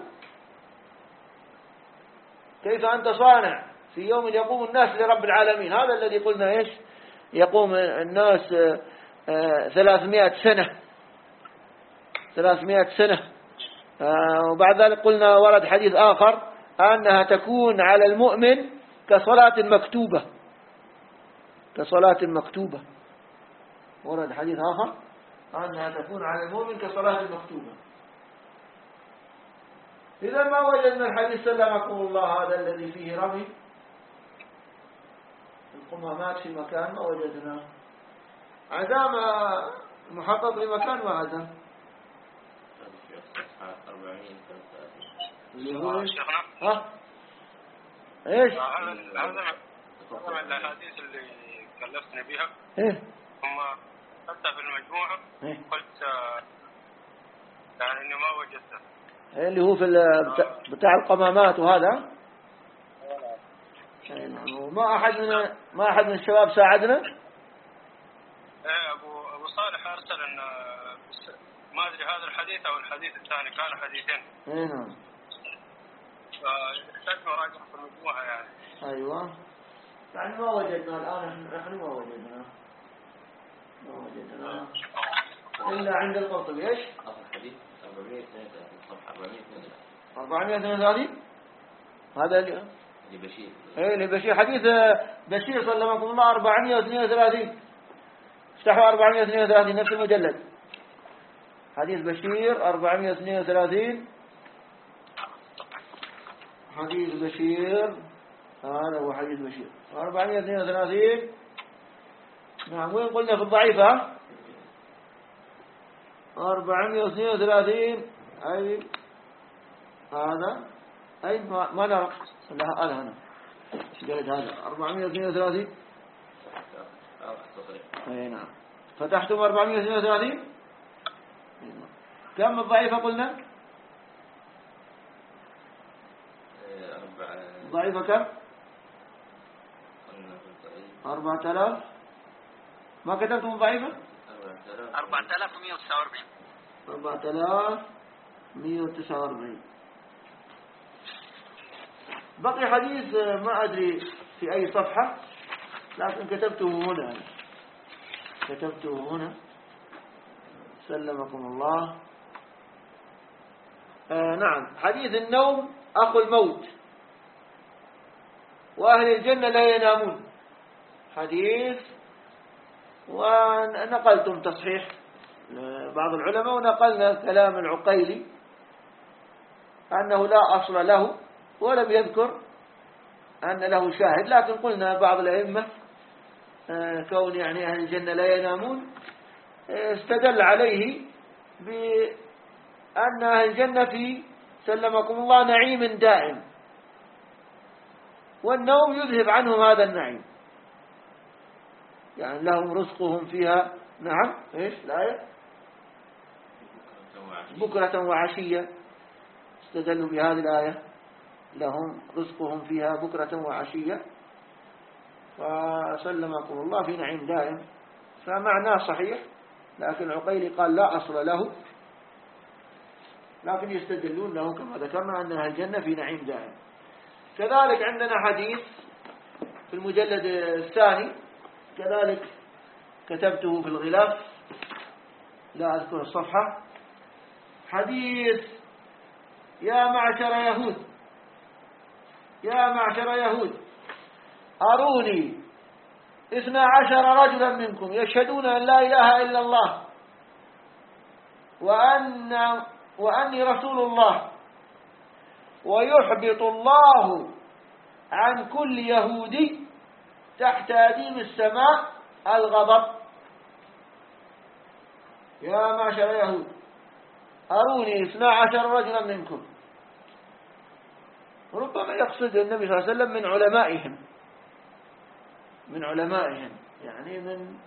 S1: كيف أنت صانع في يوم يقوم الناس لرب العالمين. هذا الذي قلنا إيش؟ يقوم الناس ثلاثمائة سنة ثلاثمائة سنة. وبعد ذلك قلنا ورد حديث آخر أنها تكون على المؤمن كصلاة مكتوبة، كصلاة مكتوبة. ورد حديث آخر أنها تكون على المؤمن كصلاة مكتوبة. إذا ما وجدنا الحديث سلمكم الله هذا الذي فيه رمي القمامات في مكان ما وجدناه. عزام محقق لمكان ما عزام اللي هو ايش؟ ها؟ ايش؟
S5: هذا هذا الأحاديث اللي كلفتني بها.
S1: ايه؟
S5: ثم حتى في المجموعة
S1: إيه؟
S5: قلت يعني إني ما وجدته.
S1: إيه اللي هو في بتاع القمامات وهذا. وما أحد من ما أحد من الشباب ساعدنا.
S5: إيه أبو أبو صالح أرسل إن ما أدري هذا الحديث أو الحديث الثاني كان حديثين.
S1: إيه نعم.
S5: فاحتاج مراجعة في المجموعة يعني.
S1: أيوة. يعني ما وجدنا الآن نحن ما وجدنا ما وجدنا إلا عند القرطبي. إيش؟
S3: الحديث أربعمائة واثنين وثلاثين صفحة أربعمائة واثنين وثلاثين
S1: أربعمائة واثنين وثلاثين. هذا اللي
S3: لبشير.
S1: ايه لبشير، حديث بشير سلمكم الله أربعمائة واثنين وثلاثين. افتحوا أربعمائة واثنين وثلاثين نفس المجلد. حديث بشير أربعمائة واثنين وثلاثين. حديث بشير هذا هو حديث بشير أربعمائة واثنين وثلاثين. نعم وين قلنا في الضعيفة؟ أربعمائة واثنين وثلاثين. أي هذا أي ما, ما نرى لا هذا هنا جلد هذا أربعمائة واثنين وثلاثين. أي نعم فتحتم أربعمائة واثنين وثلاثين. كم الضعيفة قلنا؟ ضعيفة كم؟ أربعة آلاف. ما كتبتم ضعيفة؟
S4: أربعة آلاف ومئة وتسعة وأربعين.
S1: أربعة آلاف ومئة وتسعة وأربعين. بقي حديث ما أدري في أي صفحة لكن كتبته هنا، كتبته هنا سلمكم الله. آه نعم حديث النوم أخو الموت وأهل الجنة لا ينامون. حديث ونقلتم تصحيح بعض العلماء ونقلنا كلام العقيلي أنه لا أصل له ولم يذكر أن له شاهد، لكن قلنا بعض الأئمة كون يعني أهل الجنة لا ينامون استدل عليه بأن أهل الجنة في سلمكم الله نعيم دائم والنوم يذهب عنهم هذا النعيم، يعني لهم رزقهم فيها. نعم إيش الآية؟ بكرة وعشية. استدلوا بهذه الآية لهم رزقهم فيها بكرة وعشية، فسلمكم الله في نعيم دائم، فمعناه صحيح، لكن العقيلي قال لا أصل له، لكن يستدلون له كما ذكرنا أن أهل الجنة في نعيم دائم. كذلك عندنا حديث في المجلد الثاني كذلك كتبته في الغلاف لا أذكر الصفحة. حديث يا معشر يهود يا معشر يهود أروني اثنا عشر رجلا منكم يشهدون أن لا إله إلا الله وأن وأني رسول الله ويحبط الله عن كل يهودي تحت أديم السماء الغضب. يا معشر يهود أروني اثنا عشر رجلا منكم. ربما يقصد النبي صلى الله عليه وسلم من علمائهم من علمائهم يعني من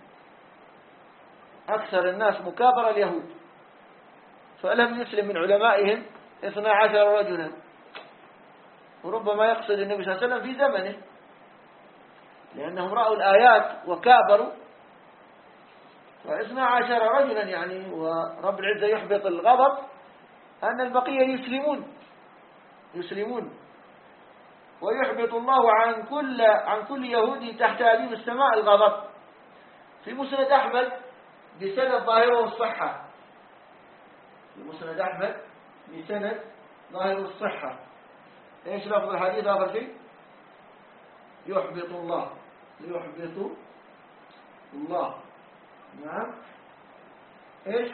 S1: أكثر الناس مكابرة اليهود، فلم يسلم من علمائهم اثنا عشر رجلا. وربما يقصد النبي صلى الله عليه وسلم في زمنه لأنهم رأوا الآيات وكابروا، فاثنا عشر رجلا يعني ورب العزة يحبط الغضب أن البقية يسلمون يسلمون ويحبط الله عن كل عن كل يهودي تحت أديم السماء الغضب. في مسند أحمد بسند ظاهره الصحة في مسند أحمد بسند ظاهره الصحة. ايش لفظ الحديث آخر شيء؟ يحبط الله يحبط الله. نعم ايش؟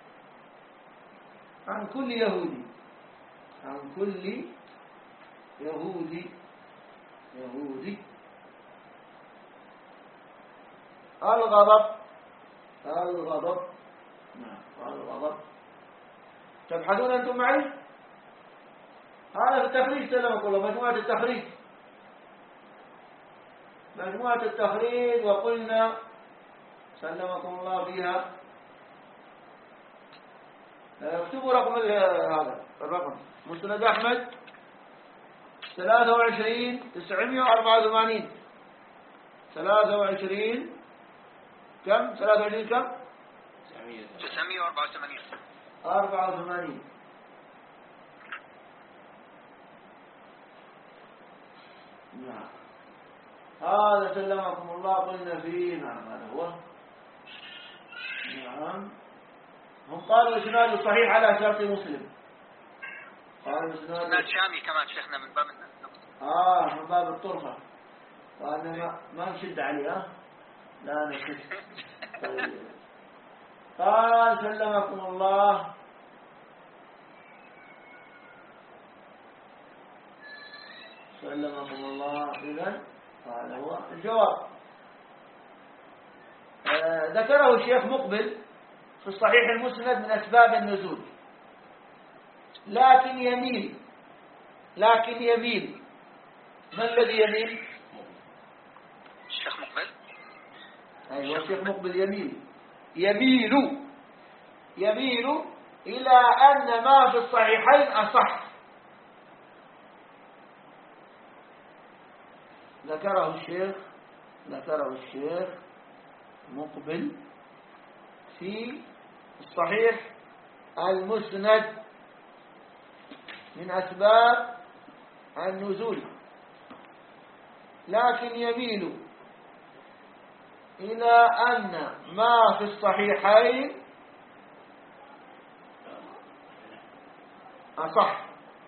S1: عن كل يهودي عن كل يهودي يهودي الغضب الغضب. نعم الغضب. تبحثون أنتم معي؟ هذا في التخريج سلمك الله، مجموعة التخريج مجموعة التخريج وقلنا سلمكم الله فيها. اكتبوا رقم هذا الرقم مسند أحمد ثلاثة وعشرين تسعمائة وأربعة وثمانين. ثلاثة وعشرين كم؟ ثلاثة وعشرين كم؟
S4: تسعمائة وأربعة وثمانين.
S1: أربعة وثمانين. نعم هذا سلمكم الله قلنا فيه. نعم هذا هو. نعم هم قالوا إسناد صحيح على شرط مسلم. قالوا إسناد
S4: إسناد شامي كمان شيخنا من باب
S1: آه من باب الطرفة، وأنا ما, ما نشد عليها، لا نشد. طيب. قال سلمكم الله سلمكم الله. إذن هذا هو الجواب. آه ذكره الشيخ مقبل في الصحيح المسند من أسباب النزول، لكن يميل لكن يميل ما الذي يميل؟
S4: الشيخ مقبل.
S1: أيوة الشيخ مقبل يميل يميل يميل إلى أن ما في الصحيحين أصح. ذكره الشيخ ذكره الشيخ مقبل في الصحيح المسند من أسباب النزول، لكن يميل إلى أن ما في الصحيحين أصح.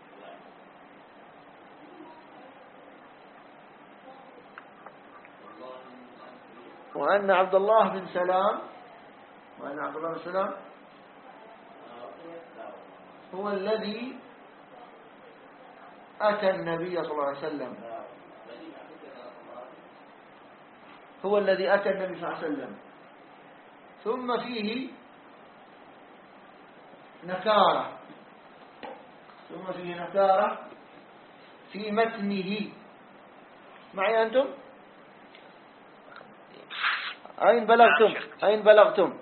S1: وأن عبد الله بن سلام وأن عبد الله بن سلام هو الذي أتى النبي صلى الله عليه وسلم هو الذي أتى النبي صلى الله عليه وسلم ثم فيه نكارة ثم فيه نكارة في متنه. معي أنتم؟ أين بلغتم؟ أين بلغتم؟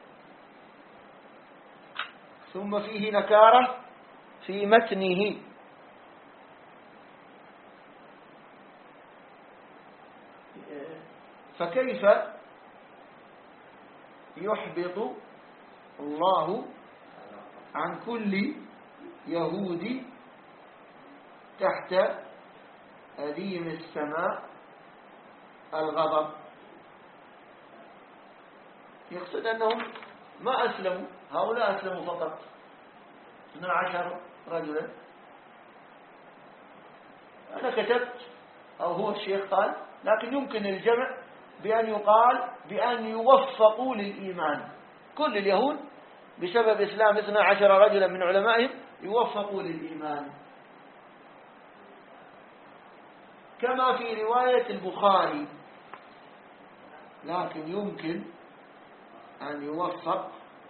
S1: ثم فيه نكارة في متنه. فكيف يحبط الله عن كل يهودي تحت أديم السماء الغضب؟ يقصد أنهم ما أسلموا، هؤلاء أسلموا فقط اثنا عشر رجلا. أنا كتبت أو هو الشيخ قال، لكن يمكن الجمع بأن يقال بأن يوفقوا للإيمان. كل اليهود بسبب إسلام اثنا عشر رجلا من علمائهم يوفقوا للإيمان، كما في رواية البخاري، لكن يمكن أن يوفق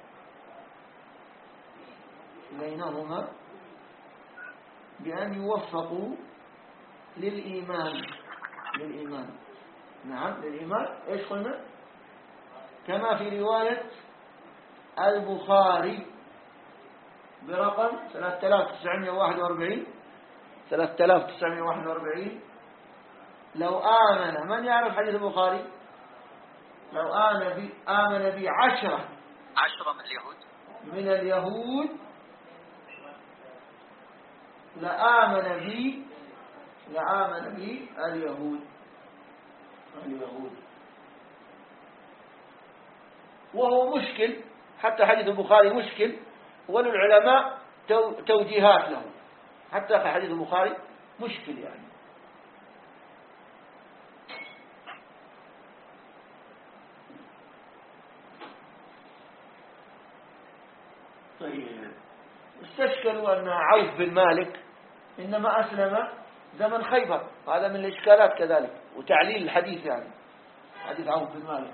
S1: بينهما بأن يوفقوا للإيمان للإيمان نعم للإيمان. إيش قلنا؟ كما في رواية البخاري برقم ثلاثة آلاف وتسعمائة وواحد وأربعين ثلاثة آلاف وتسعمائة وواحد وأربعين. لو آمن، من يعرف حديث البخاري؟ لو آمن بي آمن بي عشرة
S4: عشرة من اليهود
S1: من اليهود لآمن بي لآمن بي اليهود اليهود وهو مشكل، حتى حديث البخاري مشكل، وللعلماء توجيهات له، حتى في حديث البخاري مشكل يعني. طيب، استشكلوا أن عوف بن مالك إنما أسلم زمن خيبر، هذا من الإشكالات كذلك، وتعليل الحديث يعني حديث عوف بن مالك.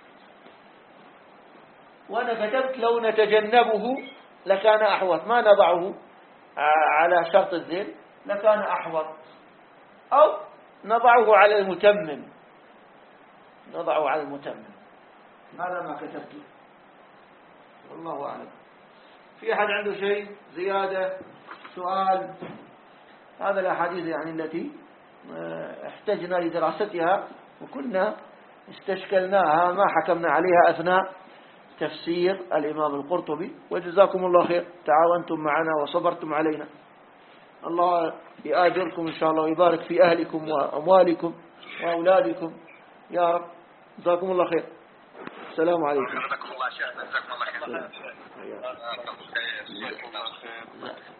S1: وأنا كتبت لو نتجنبه لكان أحوط، ما نضعه على شرط الذيل لكان أحوط، أو نضعه على المتمم نضعه على المتمم هذا ما كتبته، والله أعلم. في أحد عنده شيء زيادة، سؤال؟ هذا الأحاديث يعني التي احتجنا لدراستها وكنا استشكلناها، ما حكمنا عليها أثناء تفسير الإمام القرطبي. وجزاكم الله خير، تعاونتم معنا وصبرتم علينا. الله يآجركم إن شاء الله ويبارك في أهلكم وأموالكم وأولادكم يا رب. جزاكم الله خير. السلام عليكم.
S4: جزاكم الله خير. جزاكم الله خير.
S1: خير.